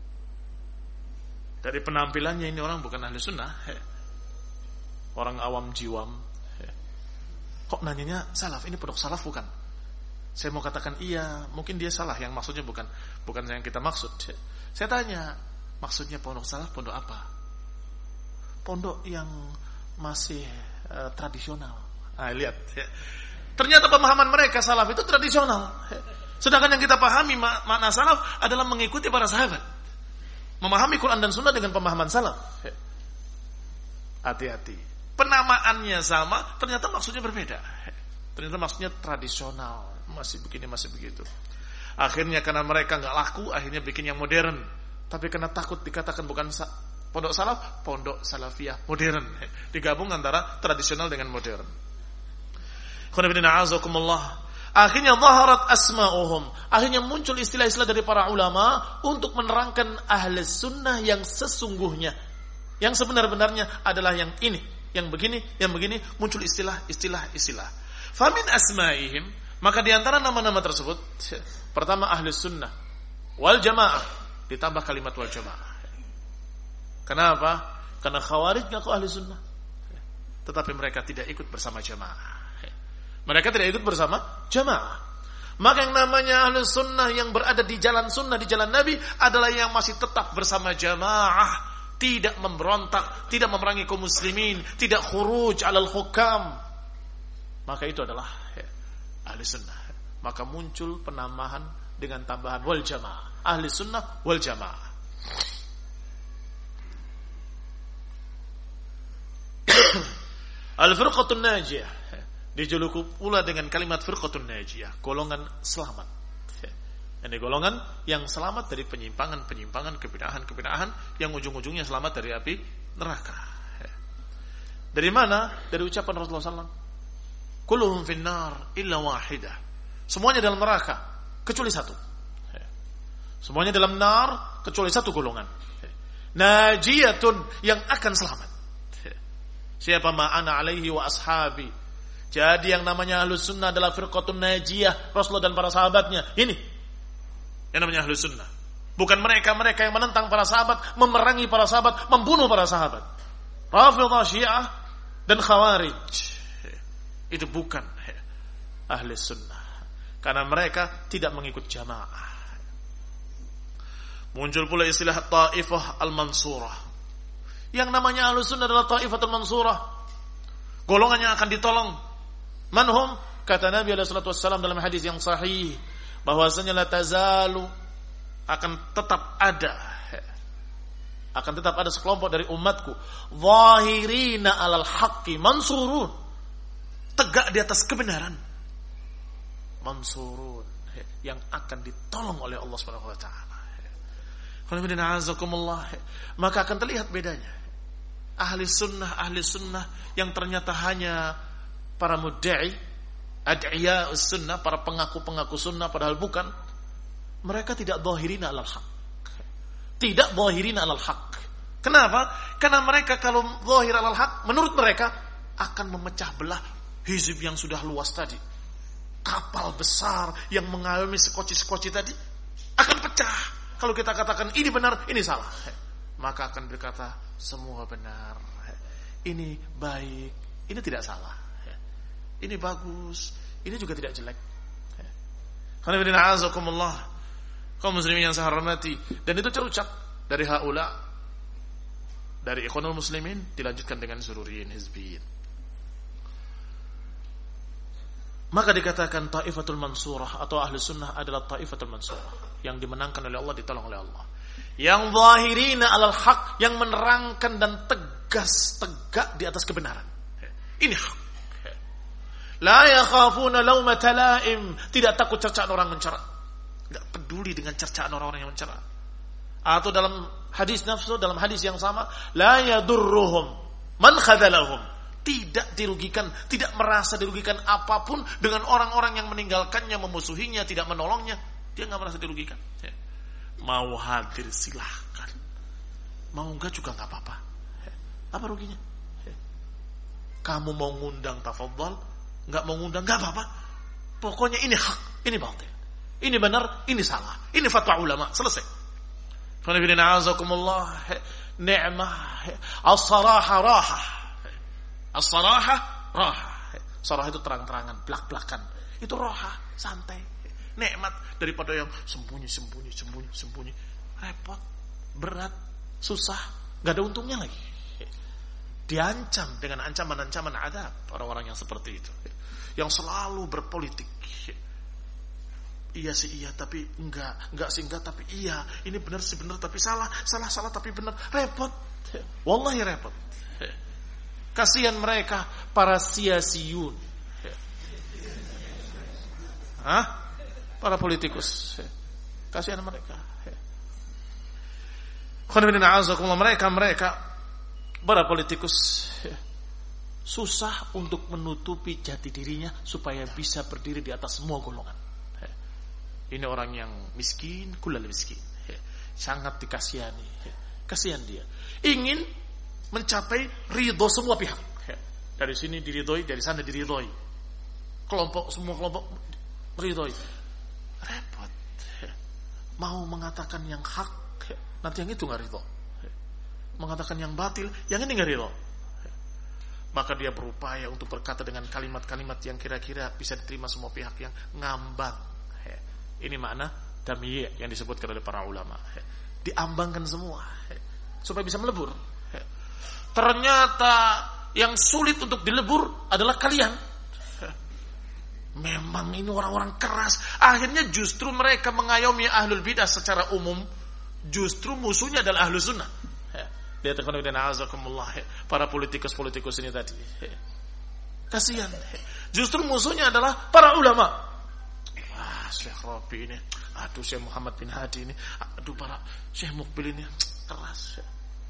[SPEAKER 1] Dari penampilannya ini orang bukan ahli sunnah, orang awam jiwam. Kok nanyanya salaf? Ini pondok salaf bukan? Saya mau katakan iya, mungkin dia salah, yang maksudnya bukan yang kita maksud. Saya tanya, maksudnya pondok salaf, pondok apa? Pondok yang masih tradisional. Lihat. Ternyata pemahaman mereka salaf itu tradisional. Sedangkan yang kita pahami makna salaf adalah mengikuti para sahabat. Memahami Quran dan Sunnah dengan pemahaman salaf. Hati-hati. Penamaannya sama, ternyata maksudnya berbeda. Ternyata maksudnya tradisional. Masih begini, masih begitu. Akhirnya karena mereka nggak laku, akhirnya bikin yang modern. Tapi karena takut dikatakan bukan pondok salaf, pondok salafiyah modern. Digabung antara tradisional dengan modern. Akhirnya zaharat asma'uhum. Akhirnya muncul istilah-istilah dari para ulama untuk menerangkan ahli sunnah yang sesungguhnya, yang sebenar-benarnya adalah yang ini, yang begini, muncul istilah. Famin asma'ihim, maka di antara nama-nama tersebut, pertama ahli sunnah wal jamaah, ditambah kalimat wal jamaah. Kenapa? Karena khawarij ngaku ahli sunnah, tetapi mereka tidak ikut bersama jamaah. Mereka tidak ikut bersama jamaah. Maka yang namanya ahli sunnah yang berada di jalan sunnah, di jalan Nabi adalah yang masih tetap bersama jamaah, tidak memberontak, tidak memerangi kaum muslimin, tidak khuruj alal hukam. Maka itu adalah ahli sunnah. Maka muncul penambahan dengan tambahan wal jamaah. Ahli sunnah wal jamaah. Al-firqatun najiyah dijuluki pula dengan kalimat firqatun najiyah, golongan selamat. Ini golongan yang selamat dari penyimpangan, kebidahan yang ujung-ujungnya selamat dari api neraka. Dari mana? Dari ucapan Rasulullah SAW. Kulluhum finnar illa wahidah. Semuanya dalam neraka kecuali satu. Semuanya dalam nar kecuali satu golongan. Najiyatun, yang akan selamat. Siapa ma'ana alaihi wa ashabi. Jadi yang namanya ahlus sunnah adalah firqatun najiyah, Rasulullah dan para sahabatnya. Ini yang namanya ahlus sunnah. Bukan mereka yang menentang para sahabat, memerangi para sahabat, membunuh para sahabat. Rafidhah, Syiah dan Khawarij. Itu bukan ahlus sunnah. Karena mereka tidak mengikut jamaah. Muncul pula istilah Taifah al-Mansurah. Yang namanya ahlus sunnah adalah Taifatul Mansurah. Golongan yang akan ditolong. Manhum, kata Nabi SAW dalam hadis yang sahih, bahwasanya la tazalu, akan tetap ada sekelompok dari umatku, zahirina alal haqqi mansurun, tegak di atas kebenaran, mansurun, yang akan ditolong oleh Allah Subhanahu wa taala. Maka akan terlihat bedanya. Ahli sunnah yang ternyata hanya para mudda'i, ad'iya'us sunnah, para pengaku-pengaku sunnah padahal bukan. Mereka tidak zahirina alal haq. Tidak zahirina alal haq. Kenapa? Karena mereka kalau zahir alal haq, menurut mereka akan memecah belah hizib yang sudah luas tadi. Kapal besar yang mengalami sekoci-sekoci tadi akan pecah. Kalau kita katakan ini benar, ini salah, maka akan berkata semua benar. Ini baik, ini tidak salah. ini bagus, ini juga tidak jelek. Alhamdulillah, kaum muslimin yang saya hormati, dan itu terucap dari haula, dari Ikhwanul Muslimin, dilanjutkan dengan sururiyin hizbiyin. Maka dikatakan Taifatul Mansurah atau Ahli Sunnah adalah Taifatul Mansurah, yang dimenangkan oleh Allah, ditolong oleh Allah, yang zahirina alal haq, yang menerangkan dan tegak di atas kebenaran. Ini hak. La yakhafuna laumata laim, tidak takut cercaan orang mencela, enggak peduli dengan cercaan orang-orang yang mencela. Atau dalam hadis nafsu, dalam hadis yang sama, la yadurruhum man khadalahum, tidak dirugikan, tidak merasa dirugikan apapun dengan orang-orang yang meninggalkannya, memusuhinya, tidak menolongnya, dia enggak merasa dirugikan. Mau hadir silahkan, mau enggak juga enggak apa-apa. Apa ruginya? Kamu mau ngundang tafadhal, enggak mau ngundang enggak apa-apa. Pokoknya ini hak, ini batil. Ini benar, ini salah. Ini fatwa ulama, selesai. Qanibina azakumullah, ni'mah as-saraha raha. As-saraha raha. Sarah itu terang-terangan, belak-belakan. Itu raha, santai. Nikmat daripada yang sembunyi. Repot, berat, susah, enggak ada untungnya lagi. Diancam dengan ancaman-ancaman adab orang-orang yang seperti itu, yang selalu berpolitik. Iya sih iya, tapi enggak sih enggak, tapi iya, ini benar sih benar, tapi salah tapi benar. Repot, wallahi repot. Kasihan mereka para siasiyun, para politikus, kasihan mereka. Mereka para politikus susah untuk menutupi jati dirinya supaya bisa berdiri di atas semua golongan. Ini orang yang miskin, kulal miskin, sangat dikasihani. Kasihan dia, ingin mencapai ridho semua pihak. Dari sini diridhoi, dari sana diridhoi, semua kelompok meridhoi. Repot. Mau mengatakan yang hak, nanti yang itu nggak ridho. Mengatakan yang batil, yang ini nggak ridho. Maka dia berupaya untuk berkata dengan kalimat-kalimat yang kira-kira bisa diterima semua pihak, yang ngambang. Ini makna damiyah yang disebutkan oleh para ulama. Diambangkan semua supaya bisa melebur. Ternyata yang sulit untuk dilebur adalah kalian. Memang ini orang-orang keras. Akhirnya justru mereka mengayomi ahlul bidah secara umum. Justru musuhnya adalah ahlus sunnah. Lihat para politikus ini tadi. Kasihan. Justru musuhnya adalah para ulama. Syekh Rabi ini, aduh Syekh Muhammad bin Hadi ini, aduh para Syekh Muqbil ini keras.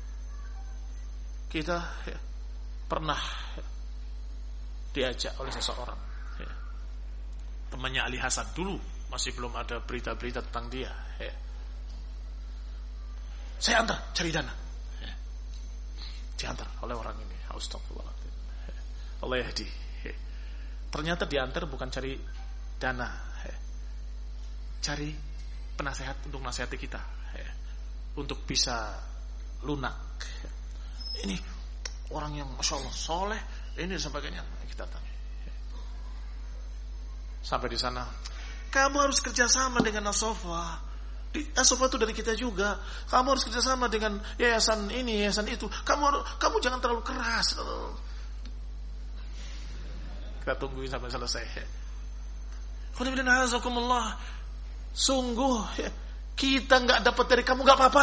[SPEAKER 1] Kita pernah diajak oleh seseorang, temannya Ali Hasan, dulu masih belum ada berita-berita tentang dia. Saya antar cari dana. Diantar oleh orang ini, astagfirullahaladzim, Allah yahdi. Ternyata diantar bukan cari dana, cari penasehat untuk nasihati kita, untuk bisa lunak. Ini orang yang masya Allah soleh, ini dan sebagainya. Kita tanya. Sampai di sana, kamu harus kerjasama dengan Nasofa. Nasofa itu dari kita juga. Kamu harus kerjasama dengan yayasan ini, yayasan itu. Kamu jangan terlalu keras. Kita tungguin sampai selesai. Sungguh kita nggak dapat dari kamu, nggak apa-apa.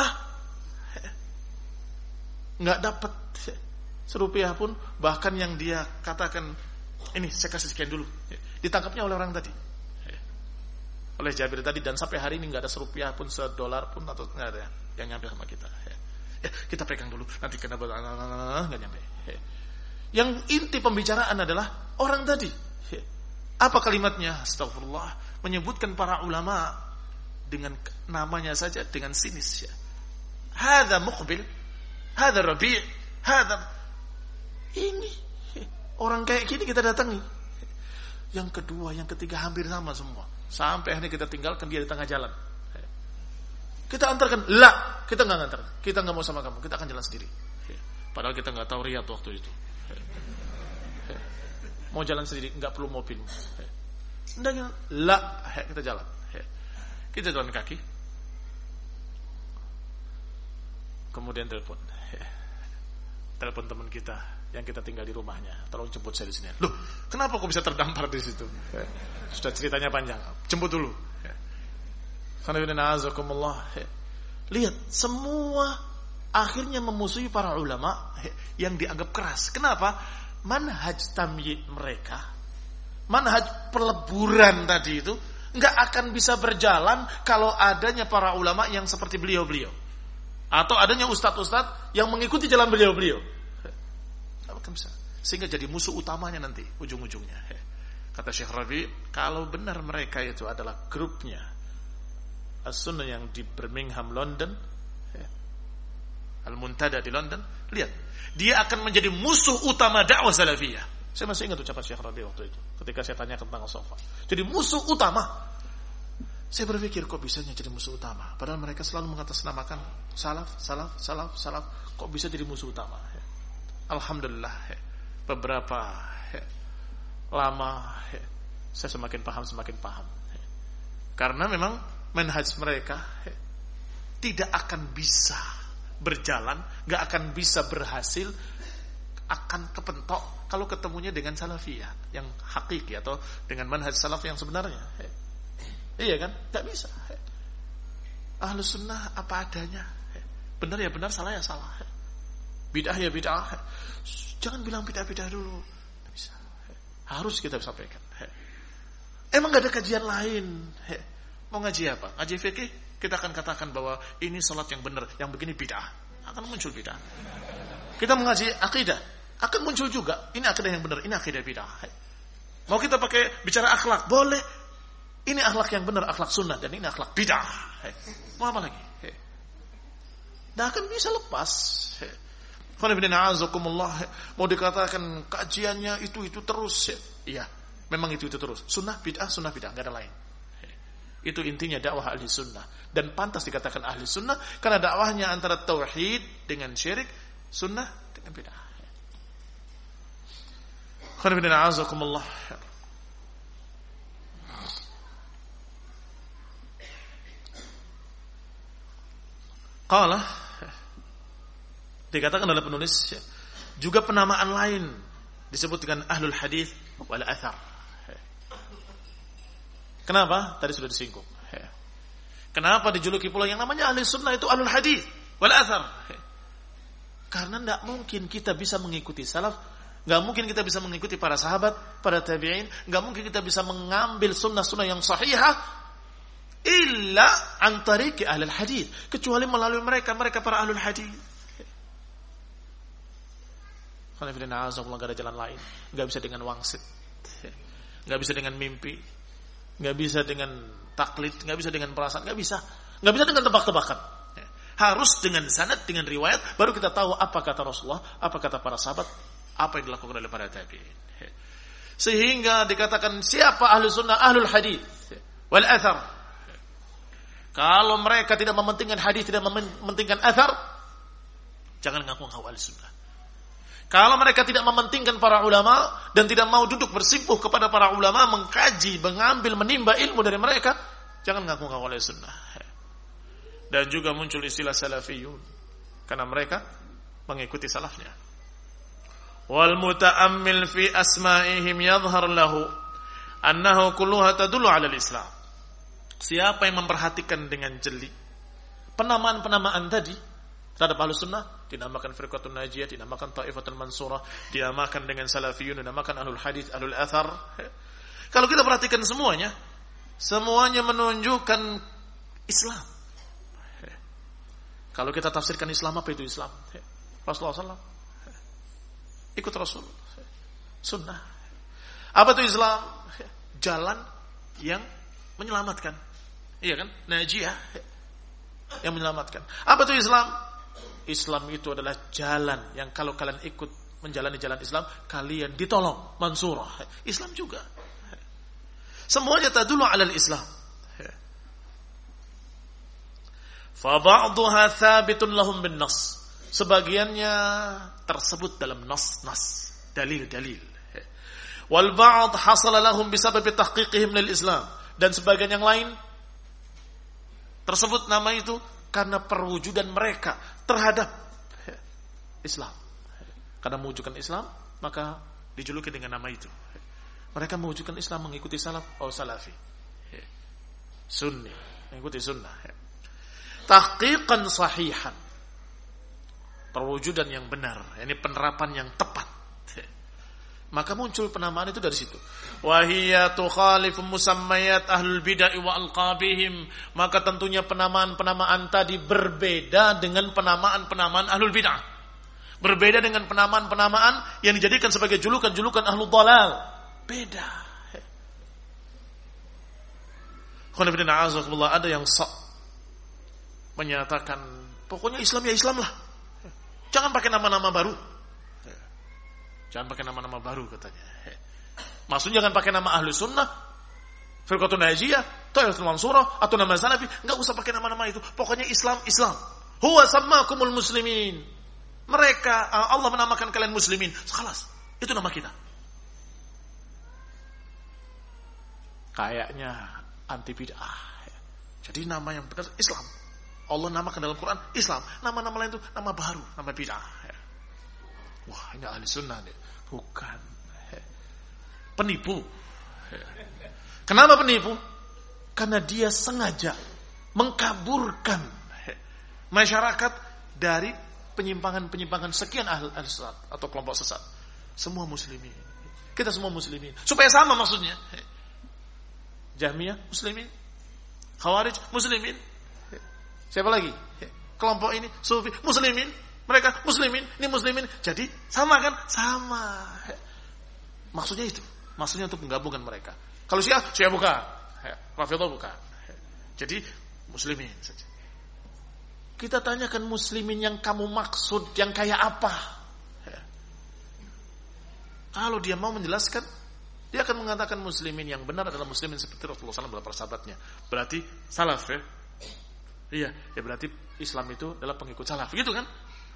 [SPEAKER 1] Nggak dapat serupiah pun. Bahkan yang dia katakan, ini saya kasih sekian dulu, ditangkapnya oleh orang tadi, oleh Jabir tadi, dan sampai hari ini nggak ada serupiah pun, $1 pun, atau nggak ada yang nyampe sama kita. Kita pegang dulu, nanti kena nggak nyampe. Yang inti pembicaraan adalah orang tadi. Apa kalimatnya? Astagfirullah, menyebutkan para ulama dengan namanya saja dengan sinis. Hadza Muqbil, hadza Rabi', hadza, ini orang kayak gini kita datangi. Yang kedua, yang ketiga hampir sama semua. Sampai akhirnya kita tinggalkan dia di tengah jalan. Kita antarkan, kita nggak antar, kita nggak mau sama kamu, kita akan jalan sendiri. Padahal kita nggak tahu Riyadh waktu itu. Mau jalan sendiri, enggak perlu mobil. Enggak, la, kita jalan. Kita jalan kaki. Kemudian telepon teman kita yang kita tinggal di rumahnya, tolong jemput saya di sini. Loh, kenapa kok bisa terdampar di situ? Sudah ceritanya panjang, jemput dulu. Lihat, semua akhirnya memusuhi para ulama yang dianggap keras. Kenapa? Manhaj tamyiz mereka, manhaj peleburan tadi itu nggak akan bisa berjalan kalau adanya para ulama yang seperti beliau-beliau, atau adanya ustadz-ustadz yang mengikuti jalan beliau-beliau. Nggak akan bisa. Sehingga jadi musuh utamanya nanti ujung-ujungnya. Kata Syekh Rabi, kalau benar mereka itu adalah grupnya As-Sunnah yang di Birmingham, London, Al-Muntada di London, lihat, dia akan menjadi musuh utama dakwah salafiyah. Saya masih ingat ucapan Syekh Rabi waktu itu, ketika saya tanya tentang Sofa. Jadi musuh utama. Saya berpikir, kok bisanya jadi musuh utama? Padahal mereka selalu mengatasnamakan salaf. Kok bisa jadi musuh utama? Alhamdulillah, beberapa lama saya semakin paham. Karena memang manhaj mereka tidak akan bisa berjalan, gak akan bisa berhasil, akan kepentok kalau ketemunya dengan salafiyah yang hakiki atau dengan manhaj salaf yang sebenarnya. Iya kan? Gak bisa. Ahlus sunnah apa adanya. Benar ya benar, salah ya salah. Bid'ah ya bid'ah. Jangan bilang bid'ah dulu. Gak bisa. Harus kita sampaikan. Emang gak ada kajian lain? Mau ngaji apa? Ngaji fikih? Kita akan katakan bahwa ini salat yang benar, yang begini bid'ah. Akan muncul bid'ah. Kita mengaji akidah, akan muncul juga ini akidah yang benar, ini akidah bid'ah. Mau kita pakai bicara akhlak, boleh. Ini akhlak yang benar, akhlak sunnah, dan ini akhlak bid'ah. Mau apa lagi? Tidak akan bisa lepas. Mau dikatakan kajiannya itu terus. Iya, memang itu terus. Sunnah bid'ah, nggak ada lain. Itu intinya dakwah ahli sunnah. Dan pantas dikatakan ahli sunnah karena dakwahnya antara tauhid dengan syirik, sunnah dengan bid'ah. Qala, dikatakan oleh penulis juga penamaan lain disebut dengan ahlul hadis wal athar. Kenapa? Tadi sudah disinggung. Kenapa dijuluki pula yang namanya ahli sunnah itu ahlul hadis wal athar? Karena tidak mungkin kita bisa mengikuti salaf, tidak mungkin kita bisa mengikuti para sahabat, para tabi'in, tidak mungkin kita bisa mengambil sunnah-sunnah yang sahihah illa an tariqi ahlul hadis, kecuali melalui mereka para ahlul hadis. Karena tidak ada jalan lain. Tidak bisa dengan wangsit, tidak bisa dengan mimpi, nggak bisa dengan taklid, nggak bisa dengan perasaan, nggak bisa dengan tebak-tebakan. Harus dengan sanad, dengan riwayat, baru kita tahu apa kata Rasulullah, apa kata para sahabat, apa yang dilakukan oleh para tabi'in. Sehingga dikatakan siapa ahlu sunnah, ahlul hadis wal athar. Kalau mereka tidak mementingkan hadis, tidak mementingkan athar, jangan ngaku-ngaku ahli sunnah. Kalau mereka tidak mementingkan para ulama dan tidak mau duduk bersimpuh kepada para ulama, mengkaji, mengambil, menimba ilmu dari mereka, jangan ngaku-ngaku ahli sunnah. Dan juga muncul istilah salafiyun karena mereka mengikuti salafnya. Wal muta'ammil fi asma'ihim yadhhar lahu annahu kulluha tadullu 'ala al-islam. Siapa yang memperhatikan dengan jeli penamaan-penamaan tadi terhadap ahlus sunnah, dinamakan firqatun najiyah, dinamakan ta'ifatul mansurah, dinamakan dengan salafiyun, dinamakan ahlul hadis, ahlul athar. Kalau kita perhatikan semuanya menunjukkan Islam. Kalau kita tafsirkan Islam, apa itu Islam? Rasulullah SAW ikut Rasul, sunnah. Apa itu Islam? Jalan yang menyelamatkan, iya kan? Najiyah, yang menyelamatkan. Apa itu Islam? Islam itu adalah jalan yang kalau kalian ikut menjalani jalan Islam, kalian ditolong, mansurah. Islam juga. Semuanya tadullu 'alal Islam. Fa ba'dhuha thabitun lahum bin nas. Sebagiannya tersebut dalam nas-nas, dalil-dalil. Wal ba'd hasala lahum bisabab tahqiqihim lil Islam, dan sebagian yang lain tersebut nama itu karena perwujudan mereka terhadap Islam. Karena mewujudkan Islam, maka dijuluki dengan nama itu. Mereka mewujudkan Islam mengikuti salaf atau salafi, sunni, mengikuti sunnah. Tahqiqan sahihan, perwujudan yang benar, ini penerapan yang tepat. Maka muncul penamaan itu dari situ. Wahiyya tukhalifu musammayat ahlul bid'ah wa alqabihim. Maka tentunya penamaan-penamaan tadi berbeda dengan penamaan-penamaan ahlul bid'ah. Berbeda dengan penamaan-penamaan yang dijadikan sebagai julukan-julukan ahlul dhalal. Beda. Ada yang menyatakan pokoknya Islam ya Islam lah. Jangan pakai nama-nama baru. Jangan pakai nama-nama baru katanya. Maksudnya jangan pakai nama ahli sunnah, firqatun najiyah, taifatul mansurah, atau nama salafi. Enggak usah pakai nama-nama itu. Pokoknya Islam, Islam. Huwa sammakumul muslimin. Mereka, Allah menamakan kalian muslimin. Khalas, itu nama kita. Kayaknya anti bid'ah. Jadi nama yang benar Islam. Allah namakan dalam Quran Islam. Nama-nama lain itu nama baru, nama bid'ah. Wah, ini ahli sunnah nih. Bukan. Penipu. Kenapa penipu? Karena dia sengaja mengkaburkan masyarakat dari penyimpangan-penyimpangan sekian ahli sesat atau kelompok sesat. Semua muslimin. Kita semua muslimin. Supaya sama maksudnya. Jahmiyah muslimin. Khawarij muslimin. Siapa lagi? Kelompok ini Sufi muslimin. Mereka muslimin, ini muslimin. Jadi sama kan? Sama. Maksudnya itu. Maksudnya untuk menggabungkan mereka. Kalau Syiah bukan. Rafidhah bukan. Jadi muslimin saja. Kita tanyakan muslimin yang kamu maksud yang kayak apa? Kalau dia mau menjelaskan, dia akan mengatakan muslimin yang benar adalah muslimin seperti Rasulullah SAW dalam para sahabatnya. Berarti salaf ya? Iya, ya berarti Islam itu adalah pengikut salaf. Gitu kan?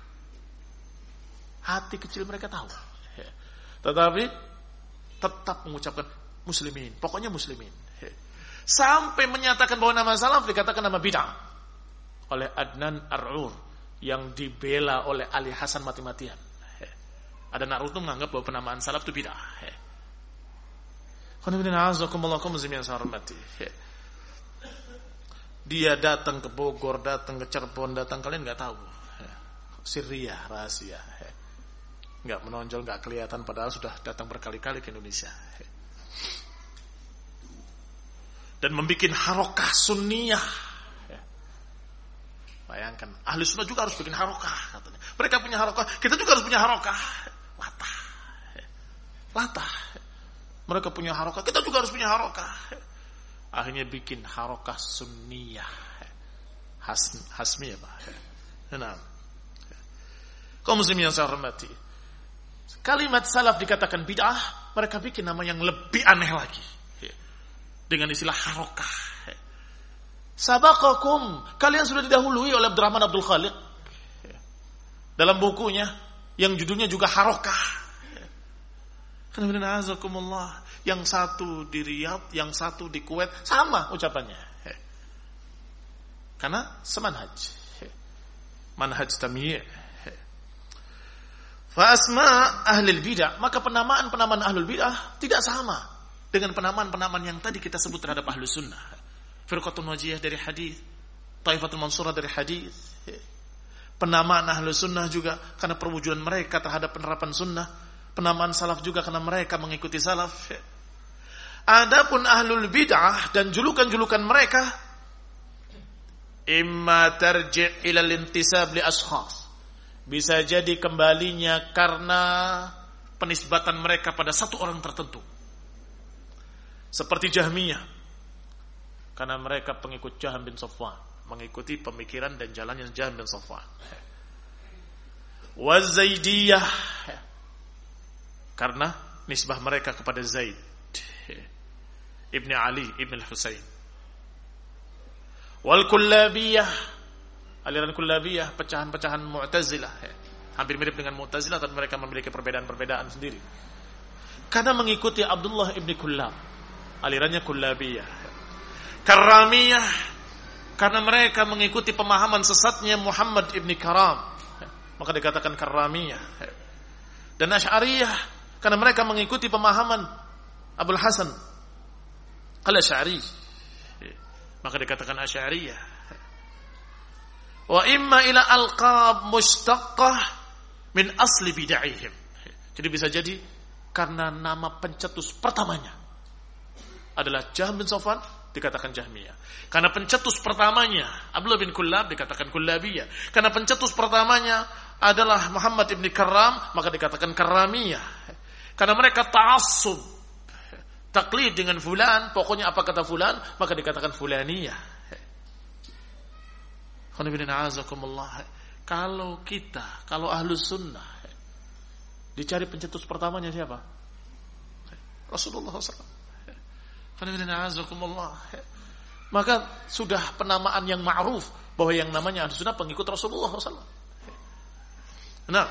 [SPEAKER 1] Hati kecil mereka tahu. Tetapi tetap mengucapkan muslimin. Pokoknya muslimin. Sampai menyatakan bahwa nama salaf dikatakan nama bid'ah oleh Adnan Ar-Ur yang dibela oleh Ali Hasan mati-matian. Adnan Ar-Ur itu menganggap bahwa penamaan salaf itu bid'ah. Dia datang ke Bogor, datang ke Cirebon, datang kalian nggak tahu. Syria rahasia. Nggak menonjol, nggak kelihatan, padahal sudah datang berkali-kali ke Indonesia. Dan membuat harokah sunniyah. Bayangkan, ahli sunnah juga harus bikin harokah katanya. Mereka punya harokah, kita juga harus punya harokah. Latah. Mereka punya harokah, kita juga harus punya harokah. Akhirnya bikin harokah sunniyah. Hasmiyah, Pak. Nah. Kaum muslimin yang saya hormati, kalimat salaf dikatakan bid'ah, mereka bikin nama yang lebih aneh lagi. Dengan istilah harokah. Sabaqakum, kalian sudah didahului oleh Abdurrahman Abdul Khaliq. Dalam bukunya, yang judulnya juga harokah. Yang satu di Riyadh, yang satu di Kuwait, sama ucapannya. Karena semanhaj. Manhaj tamyi'. Fa asma ahli bidah, maka penamaan-penamaan ahlul bidah tidak sama dengan penamaan-penamaan yang tadi kita sebut terhadap ahlu sunnah. Firqatun najiyah dari hadis, taifatul mansurah dari hadis. Penamaan ahlu sunnah juga karena perwujudan mereka terhadap penerapan sunnah. Penamaan salaf juga karena mereka mengikuti salaf. Adapun ahlul bidah dan julukan-julukan mereka, imma tarji' ila al-intisab li ashkhas, bisa jadi kembalinya karena penisbatan mereka pada satu orang tertentu. Seperti Jahmiyah, karena mereka pengikut Jahm bin Safwan, mengikuti pemikiran dan jalannya Jahm bin Safwan. Wa Zaidiyah, karena nisbah mereka kepada Zaid Ibn Ali Ibn Husain. Wal Kullabiyah, aliran Kullabiyah, pecahan-pecahan Mu'tazilah, hampir mirip dengan Mu'tazilah, tapi mereka memiliki perbedaan-perbedaan sendiri. karena mengikuti Abdullah ibn Kullab, alirannya Kullabiyah. Karramiyah karena mereka mengikuti pemahaman sesatnya Muhammad ibn Karam, maka dikatakan Karramiyah. Dan Asy'ariyah karena mereka mengikuti pemahaman Abul Hasan Al-Asy'ari, maka dikatakan Asy'ariyah. Wa imma ila alqab mustaqqah min asli bid'ahihim. Jadi bisa jadi karena nama pencetus pertamanya adalah Jahm bin Safwan, dikatakan Jahmiyah. Karena pencetus pertamanya Abdullah bin Kullab, dikatakan Kullabiyah. Karena pencetus pertamanya adalah Muhammad ibn Karram, maka dikatakan Karramiyah. Karena mereka ta'assub, taklid dengan fulan, pokoknya apa kata fulan, maka dikatakan fulaniyah. Kalau ahlus sunnah dicari pencetus pertamanya siapa? Rasulullah SAW. Maka sudah penamaan yang ma'ruf bahwa yang namanya ahlus sunnah pengikut Rasulullah SAW. Nah,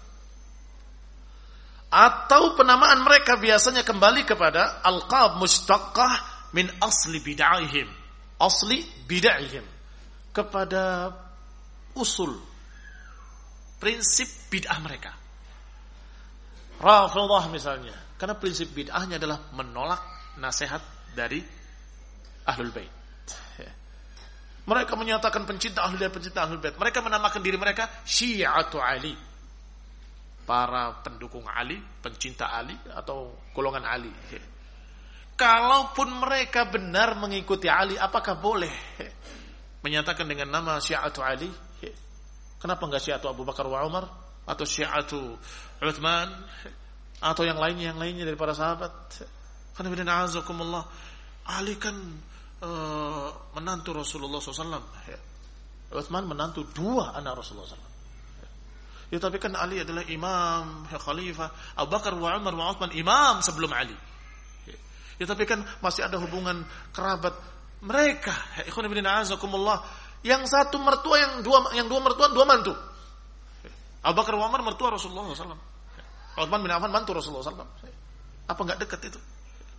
[SPEAKER 1] atau penamaan mereka biasanya kembali kepada alqab mustaqqah min asli bid'ahihim, asli bid'ahihim, kepada usul prinsip bid'ah mereka. Rafidhah misalnya, karena prinsip bid'ahnya adalah menolak nasihat dari Ahlul Bait. Mereka menyatakan pencinta Ahlul Bait, pencinta Ahlul Bait. Mereka menamakan diri mereka Syi'atu Ali, para pendukung Ali, pencinta Ali atau golongan Ali. Kalaupun mereka benar mengikuti Ali, apakah boleh menyatakan dengan nama Syi'atu Ali? Kenapa enggak Syi'atu Abu Bakar wa Umar atau Syi'atu Uthman atau yang lainnya dari para sahabat? Karena bidana azakumullah, Ali kan menantu Rasulullah SAW. Uthman menantu dua anak Rasulullah SAW. Ya, tapi kan Ali adalah imam, khalifah. Abu Bakar wa Umar wa Uthman imam sebelum Ali. Ya, tapi kan masih ada hubungan kerabat mereka. Ikhwan bidana azakumullah, yang satu mertua, yang dua mertua, dua mantu. Abu Bakar wa Umar mertua Rasulullah SAW. Uthman bin Affan mantu Rasulullah SAW. Apa enggak dekat itu?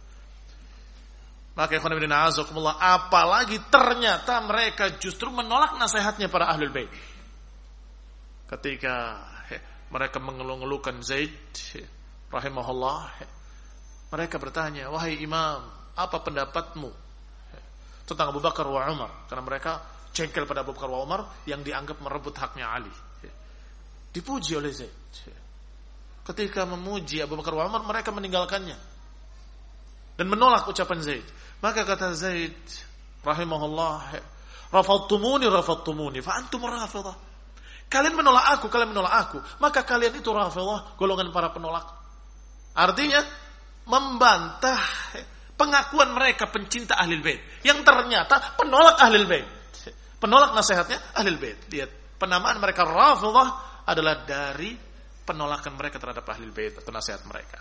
[SPEAKER 1] Maka ikhwan fillah a'azakumullah, apalagi ternyata mereka justru menolak nasihatnya para Ahlul Bait. Ketika mereka mengeluh-ngeluhkan Zaid rahimahullah, mereka bertanya, wahai imam, apa pendapatmu tentang Abu Bakar wa Umar? Karena mereka jengkel pada Abu Bakar wa Umar yang dianggap merebut haknya Ali. Dipuji oleh Zaid. Ketika memuji Abu Bakar wa Umar, mereka meninggalkannya dan menolak ucapan Zaid. Maka kata Zaid rahimahullah, rafadtumuni fa antum rafidhah. Kalian menolak aku, maka kalian itu rafidhah, golongan para penolak. Artinya membantah pengakuan mereka pencinta Ahlul Bait yang ternyata penolak Ahlul Bait, penolak nasihatnya Ahlul Bait. Lihat, penamaan mereka rafidhah adalah dari penolakan mereka terhadap Ahlul Bait atau nasihat mereka.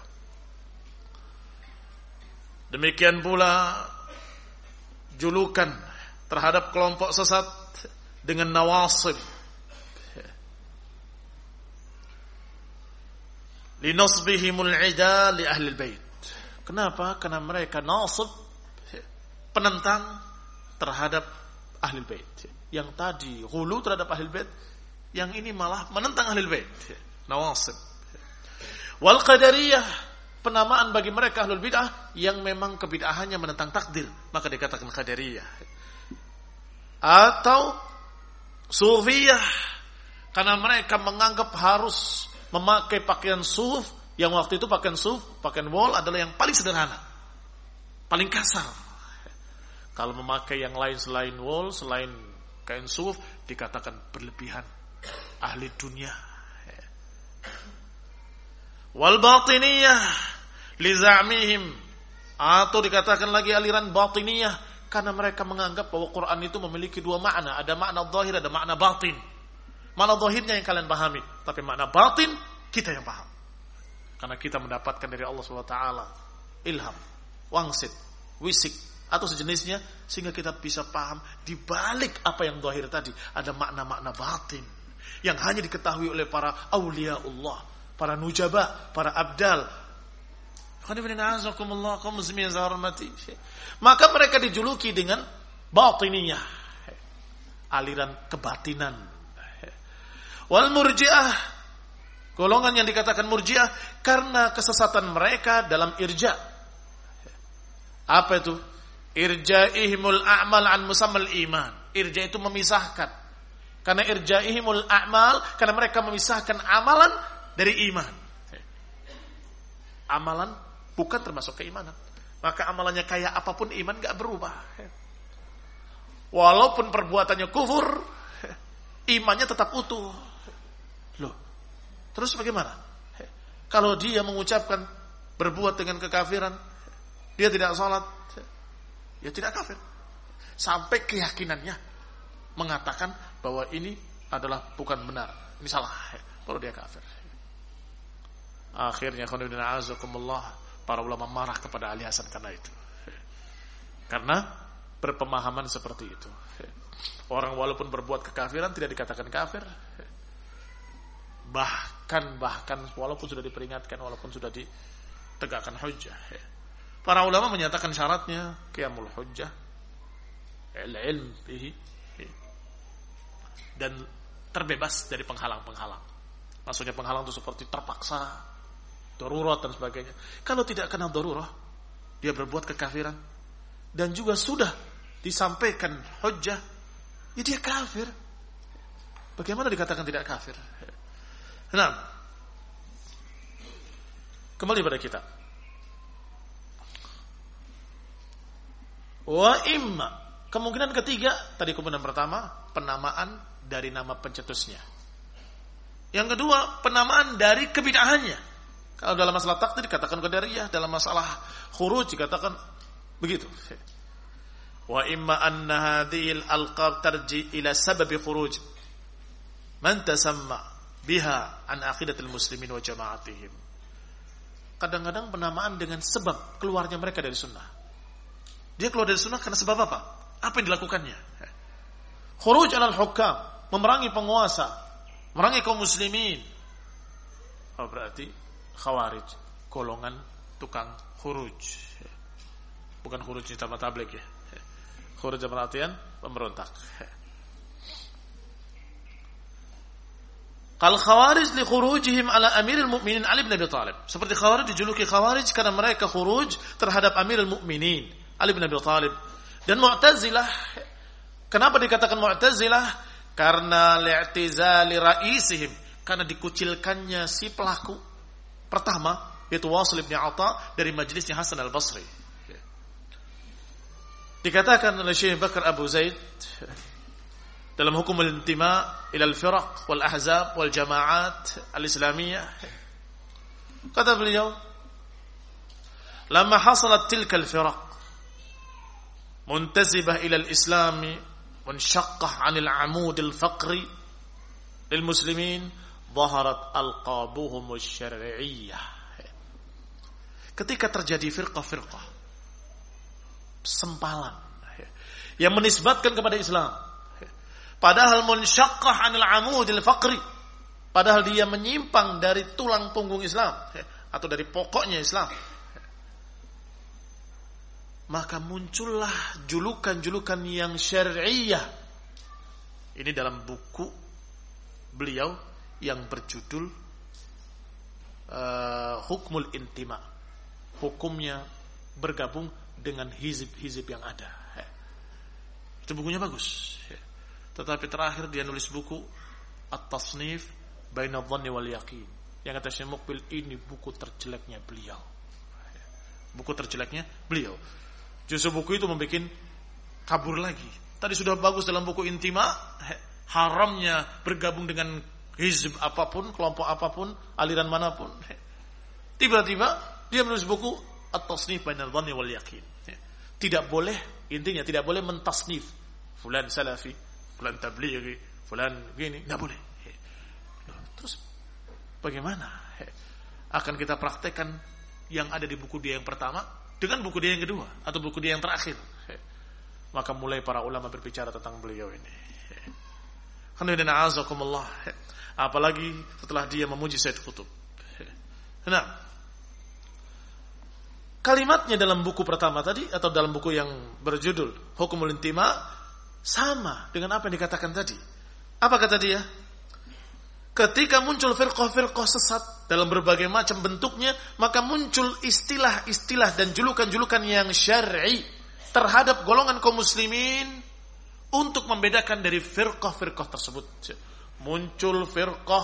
[SPEAKER 1] Demikian pula julukan terhadap kelompok sesat dengan nawasib. Linasbihimul ida li Ahlul Bait. Kenapa? Karena mereka nasib, penentang terhadap Ahlul Bait. Yang tadi hulu terhadap Ahlul Bait, yang ini malah menentang Ahlul Bait. Nawasib. Wal qadariyah, penamaan bagi mereka Ahlul Bid'ah yang memang kebid'ahannya menentang takdir, maka dikatakan qadariyah. Atau sufiyah, karena mereka menganggap harus memakai pakaian suf, yang waktu itu pakaian wol adalah yang paling sederhana, paling kasar. Kalau memakai yang lain selain wol, selain kain suf, dikatakan berlebihan, ahli dunia. Wal batiniyah liza'mihim, atau dikatakan lagi aliran batiniyah karena mereka menganggap bahwa Quran itu memiliki dua makna, ada makna zahir, ada makna batin. Makna zahirnya yang kalian pahami, tapi makna batin kita yang paham. Karena kita mendapatkan dari Allah SWT ilham, wangsit, wisik atau sejenisnya, sehingga kita bisa paham di balik apa yang zahir tadi ada makna-makna batin yang hanya diketahui oleh para aulia Allah, para nujaba, para abdal. Maka mereka dijuluki dengan batiniyah, aliran kebatinan. Wal murji'ah, golongan yang dikatakan murji'ah karena kesesatan mereka dalam irja. Apa itu? Irja'ihimul a'mal an musammal iman. Irja itu memisahkan. Karena irja'ihimul a'mal, karena mereka memisahkan amalan dari iman. Amalan bukan termasuk keimanan. Maka amalannya kayak apapun iman gak berubah. Walaupun perbuatannya kufur, imannya tetap utuh. Loh, terus bagaimana? Kalau dia mengucapkan berbuat dengan kekafiran, dia tidak sholat, ya tidak kafir. Sampai keyakinannya mengatakan bahwa ini adalah bukan benar, ini salah, baru dia kafir. Akhirnya para ulama marah kepada Ali Hasan karena itu. Karena berpemahaman seperti itu. Orang walaupun berbuat kekafiran tidak dikatakan kafir. Bahkan walaupun sudah diperingatkan, walaupun sudah ditegakkan hujjah. Para ulama menyatakan syaratnya qiyamul hujjah, ilm bihi, dan terbebas dari penghalang-penghalang. Maksudnya penghalang itu seperti terpaksa, darurat dan sebagainya. Kalau tidak kena darurat, dia berbuat kekafiran dan juga sudah disampaikan hujjah, ya dia kafir. Bagaimana dikatakan tidak kafir? Nah, kembali pada kita. Wa imma, kemungkinan ketiga, tadi kemungkinan pertama, penamaan dari nama pencetusnya. Yang kedua, penamaan dari kebid'ahannya. Kalau dalam masalah takdir dikatakan qadariyah, dalam masalah khuruj dikatakan begitu. Wa imma anna hadhil alqab tarji ila sababi khuruj man tasamma biha an aqidatul muslimin wa jama'atihim. Kadang-kadang penamaan dengan sebab keluarnya mereka dari sunnah. Dia keluar dari sunnah karena sebab apa? Apa yang dilakukannya? Khuruj alal hukam, memerangi penguasa, memerangi kaum muslimin. Oh, berarti Khawarij, golongan tukang khuruj. Bukan khuruj di tamat tabligh ya. Khuruj dalam artian pemberontak. Kal khawarij li khurujihim ala amiril mu'minin Ali bin Abi Thalib. Seperti Khawarij dijuluki Khawarij karena mereka khuruj terhadap Amirul Mukminin Ali bin Abi Thalib. Dan Mu'tazilah, kenapa dikatakan Mu'tazilah? Karena li'tizali ra'isihim, karena dikucilkannya si pelaku pertama, yaitu Wasil bin Atha dari majlisnya Hasan al-Basri. Dikatakan oleh Syekh Bakar Abu Zaid dalam hukum al-intima ila al-firaq wal ahzab wal jama'at al-islamiyah, kata beliau, lama hasalat tilka al-firaq muntasibah ila al-islam munshaqqah 'anil 'amud al-faqri lil muslimin zaharat alqabuhum asy-syar'iyyah. Ketika terjadi firqah-firqah sempalan yang menisbatkan kepada Islam, padahal munsyaqqah 'anil 'amudil faqri, padahal dia menyimpang dari tulang punggung Islam atau dari pokoknya Islam, maka muncullah julukan-julukan yang syar'iyyah. Ini dalam buku beliau yang berjudul Hukmul Intima, hukumnya bergabung dengan hizib-hizib yang ada. Itu bukunya bagus. Tetapi terakhir dia nulis buku At-Tasnif Baina Dhanni wal Yaqin. Yang kata Syekh Muqbil, ini buku terjeleknya beliau. Buku terjeleknya beliau. Justru buku itu membuat kabur lagi. Tadi sudah bagus dalam buku Intima, haramnya bergabung dengan hizb apapun, kelompok apapun, aliran manapun. Tiba-tiba dia menulis buku At-Tasnif Baina Dhanni wal Yaqin. Tidak boleh, intinya tidak boleh mentasnif fulan salafi, fulan tablighi, fulan gini, enggak boleh. Terus bagaimana akan kita praktekkan yang ada di buku dia yang pertama dengan buku dia yang kedua atau buku dia yang terakhir? Maka mulai para ulama berbicara tentang beliau ini. Apalagi setelah dia memuji Said Qutb. Nah, kalimatnya dalam buku pertama tadi atau dalam buku yang berjudul Hukumul Intima sama dengan apa yang dikatakan tadi. Apa kata dia? Ketika muncul firqah-firqah sesat dalam berbagai macam bentuknya, maka muncul istilah-istilah dan julukan-julukan yang syar'i terhadap golongan kaum muslimin untuk membedakan dari firqah-firqah tersebut. Muncul firqah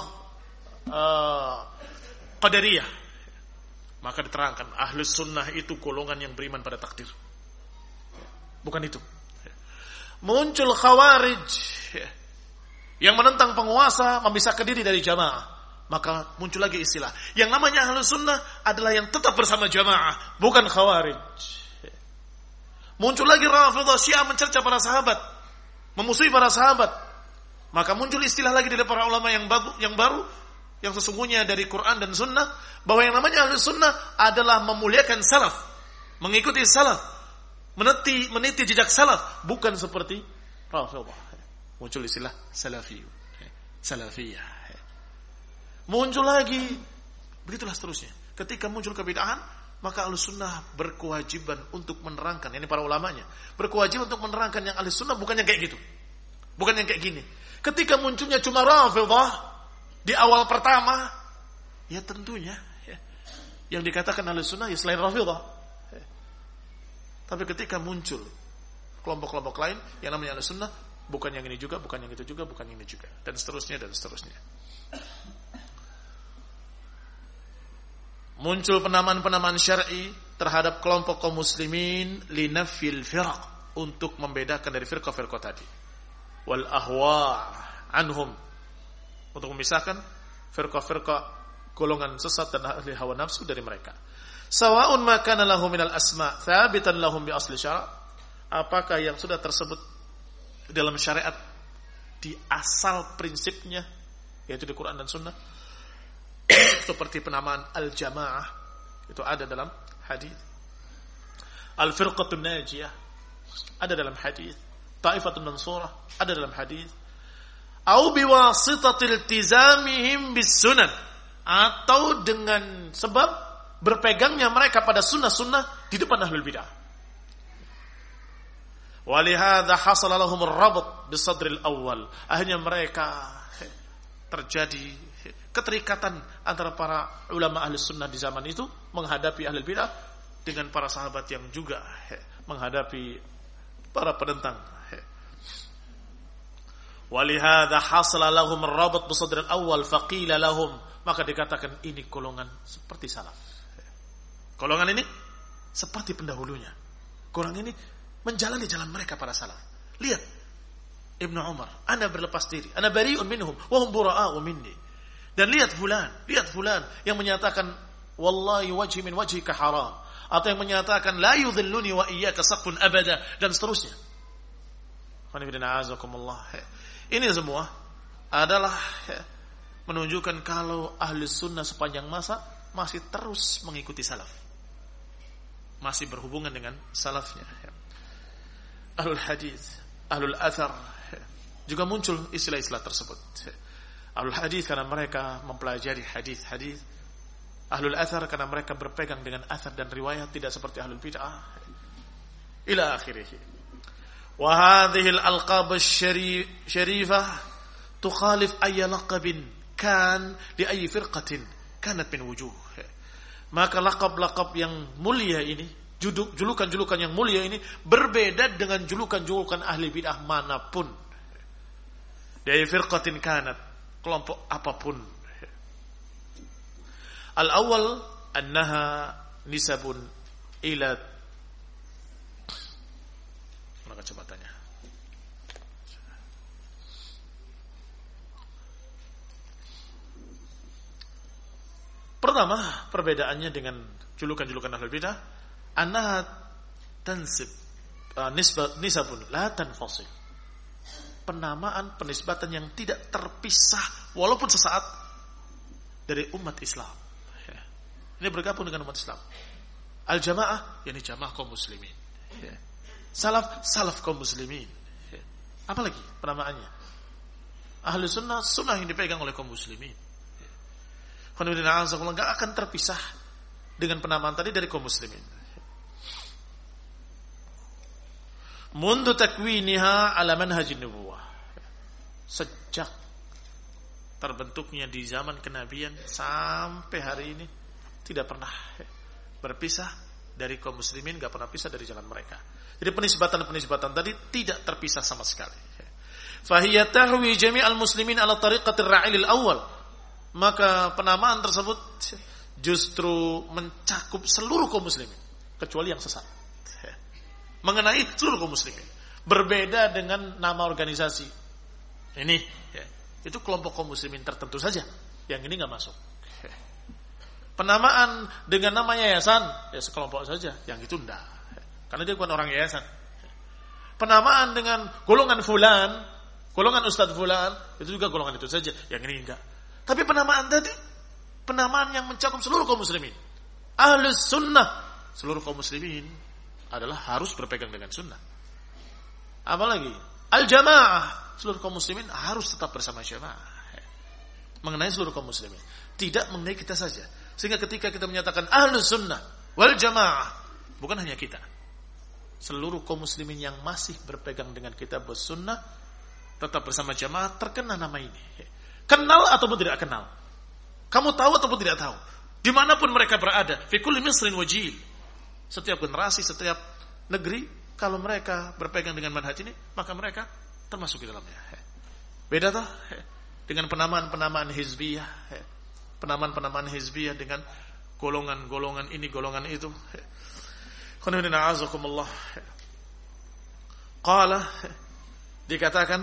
[SPEAKER 1] Qadariyah, maka diterangkan Ahlus Sunnah itu golongan yang beriman pada takdir. Bukan itu. Muncul Khawarij yang menentang penguasa, memisahkan diri dari jamaah. Maka muncul lagi istilah. Yang namanya Ahlus Sunnah adalah yang tetap bersama jamaah, bukan Khawarij. Muncul lagi Rafidhah, Syiah mencerca para sahabat, memusuhi para sahabat. Maka muncul istilah lagi dari para ulama yang baru, yang sesungguhnya dari Quran dan Sunnah, bahwa yang namanya Ahlus Sunnah adalah memuliakan salaf, mengikuti salaf, meniti jejak salaf, bukan seperti Rafidhah. Muncul istilah salafiyah. Muncul lagi, begitulah seterusnya. Ketika muncul kebid'ahan, maka Ahlus Sunnah berkewajiban untuk menerangkan, ini para ulamanya, berkewajiban untuk menerangkan yang Ahlus Sunnah bukan yang kayak gitu, bukan yang kayak gini. Ketika munculnya cuma Rafidhah di awal pertama, ya tentunya yang dikatakan Ahlus Sunnah ya selain Rafidhah. Tapi ketika muncul kelompok-kelompok lain yang namanya Ahlus Sunnah, bukan yang ini juga, bukan yang itu juga, bukan yang ini juga, dan seterusnya dan seterusnya. Muncul penamaan-penamaan syar'i terhadap kelompok kaum muslimin linafil firaq, untuk membedakan dari firqah-firqah tadi. Wal ahwa anhum, untuk memisahkan firqah-firqah golongan sesat dan ahli hawa nafsu dari mereka. Sawa'un ma kana lahum minal asma' thabitan lahum bi asli syara', apakah yang sudah tersebut dalam syariat di asal prinsipnya, yaitu di Quran dan Sunnah, seperti penamaan al-jamaah, itu ada dalam hadis. Al-firqatun najiyah ada dalam hadis. Ta'ifatun mansurah ada dalam hadis. Au biwasitatil iltizamihim bis sunan, atau dengan sebab berpegangnya mereka pada sunnah-sunnah di depan ahlul bidah. Walihada hasala lahum ar-rabt bisadril awal, akhirnya mereka terjadi keterikatan antara para ulama ahli sunnah di zaman itu menghadapi ahli bidah dengan para sahabat yang juga menghadapi para penentang. Walihada hasala lahum ar-rabt bisadril awal faqila lahum, maka dikatakan ini golongan seperti salaf. Golongan ini seperti pendahulunya. Golongan ini menjalani jalan mereka para salaf. Lihat Ibnu Umar, ana berlepas diri, ana bari'un minhum wa hum bura'a'u minni. Dan lihat fulan yang menyatakan wallahi wajhi min wajhika haram, atau yang menyatakan la yudhilluni wa iyyaka saqfun abada, dan seterusnya. Ini semua adalah menunjukkan kalau ahli sunnah sepanjang masa masih terus mengikuti salaf, masih berhubungan dengan salafnya. Ahlul hadis, ahlul athar, juga muncul istilah-istilah tersebut. Ahlul hadis karena mereka mempelajari hadis-hadis. Ahlul athar karena mereka berpegang dengan athar dan riwayat, tidak seperti ahlul bid'ah. Ila akhirih. Wa hadhihi al-alqab asy-syarifah tukhalif ayya laqabin kan li ayyi firqatin kanat min wujuh. Maka laqab-laqab yang mulia ini, julukan-julukan yang mulia ini berbeda dengan julukan-julukan ahli bid'ah manapun. Dari firqatin kanat, kelompok apapun. Al-awwal annaha nisabun ila, mana kacamatanya? Pertama, perbedaannya dengan julukan-julukan ahli bid'ah, annaha tansib nisabun la tanfasil, penamaan, penisbatan yang tidak terpisah walaupun sesaat dari umat Islam. Ini bergabung dengan umat Islam. Al-jamaah, yakni jamaah kaum muslimin. Salaf, salaf kaum muslimin. Apalagi penamaannya? Ahli sunnah, sunnah yang dipegang oleh kaum muslimin. Enggak akan terpisah dengan penamaan tadi dari kaum muslimin. Mundu takwiniha ala manhajin nubuwah. Sejak terbentuknya di zaman kenabian sampai hari ini tidak pernah berpisah dari kaum muslimin, enggak pernah pisah dari jalan mereka. Jadi penisbatan tadi tidak terpisah sama sekali. Fahiya tahwi jami'al muslimin ala tariqatir ra'ilil awal. Maka penamaan tersebut justru mencakup seluruh kaum muslimin kecuali yang sesat. Mengenai seluruh kaum muslimin. Berbeda dengan nama organisasi. Ini itu kelompok kaum muslimin tertentu saja. Yang ini enggak masuk. Penamaan dengan nama yayasan, ya sekelompok saja. Yang itu enggak. Karena dia bukan orang yayasan. Penamaan dengan golongan fulan, golongan ustadz fulan, itu juga golongan itu saja. Yang ini enggak. Tapi penamaan tadi, penamaan yang mencakup seluruh kaum muslimin. Ahlus sunnah, seluruh kaum muslimin adalah harus berpegang dengan sunnah. Apalagi al-jamaah, seluruh kaum muslimin harus tetap bersama jamaah. Mengenai seluruh kaum muslimin, tidak mengenai kita saja. Sehingga ketika kita menyatakan ahlus sunnah wal jamaah, bukan hanya kita, seluruh kaum muslimin yang masih berpegang dengan kitab sunnah tetap bersama jamaah terkena nama ini. Kenal ataupun tidak kenal, kamu tahu ataupun tidak tahu, dimanapun mereka berada, fi kulli misrin wajil, setiap generasi, setiap negeri, kalau mereka berpegang dengan manhaj ini, maka mereka termasuk di dalamnya. Beda toh dengan penamaan-penamaan hizbiyah, penamaan-penamaan hizbiyah dengan golongan-golongan ini, golongan itu. Qala, dikatakan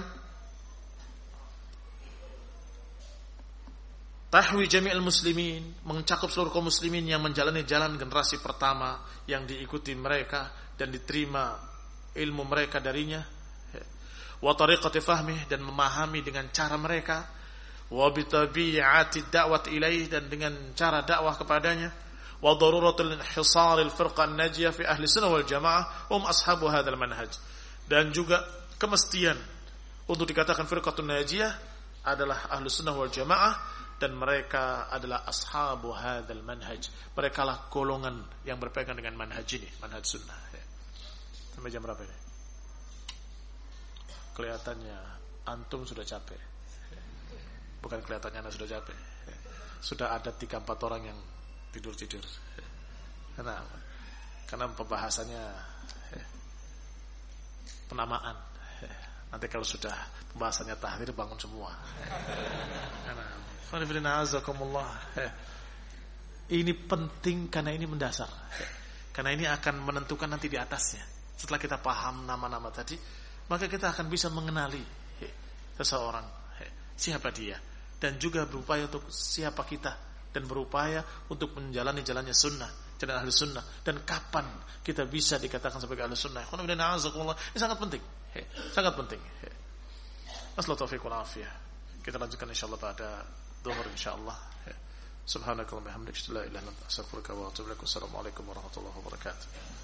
[SPEAKER 1] tahwi jami'al muslimin, mencakup seluruh kaum muslimin yang menjalani jalan generasi pertama yang diikuti mereka dan diterima ilmu mereka darinya, wa tariqati fahmih, dan memahami dengan cara mereka, wa bitabi'ati da'wat ilaih, dan dengan cara dakwah kepadanya, wa daruratul inhisaril firqan najiyah fi ahli sunnah wal jamaah hum ashabu hadzal manhaj, dan juga kemestian untuk dikatakan firqatun najiyah adalah ahli sunnah wal jamaah, dan mereka adalah ashabu hadzal manhaj, mereka lah golongan yang berpegang dengan manhaj ini, manhaj sunnah. Sampai jam berapa ini? Kelihatannya antum sudah capek. Bukan kelihatannya anda sudah capek. Sudah ada 3-4 orang yang tidur-tidur. Kenapa? Karena pembahasannya penamaan. Nanti kalau sudah pembahasannya tahdir, bangun semua. Ini penting karena ini mendasar. Karena ini akan menentukan nanti di atasnya. Setelah kita paham nama-nama tadi, maka kita akan bisa mengenali seseorang, siapa dia, dan juga berupaya untuk siapa kita, dan berupaya untuk menjalani jalannya sunnah, jalan ahli sunnah, dan kapan kita bisa dikatakan sebagai ahli sunnah. Ini sangat penting, sangat penting. Assalamualaikum warahmatullahi wabarakatuh. Kita lanjutkan insyaallah pada zuhur insyaallah. Subhanakallahumma wa bihamdika, la ilaha illa anta, astaghfiruka wa atubu ilaik. Assalamualaikum warahmatullahi wabarakatuh.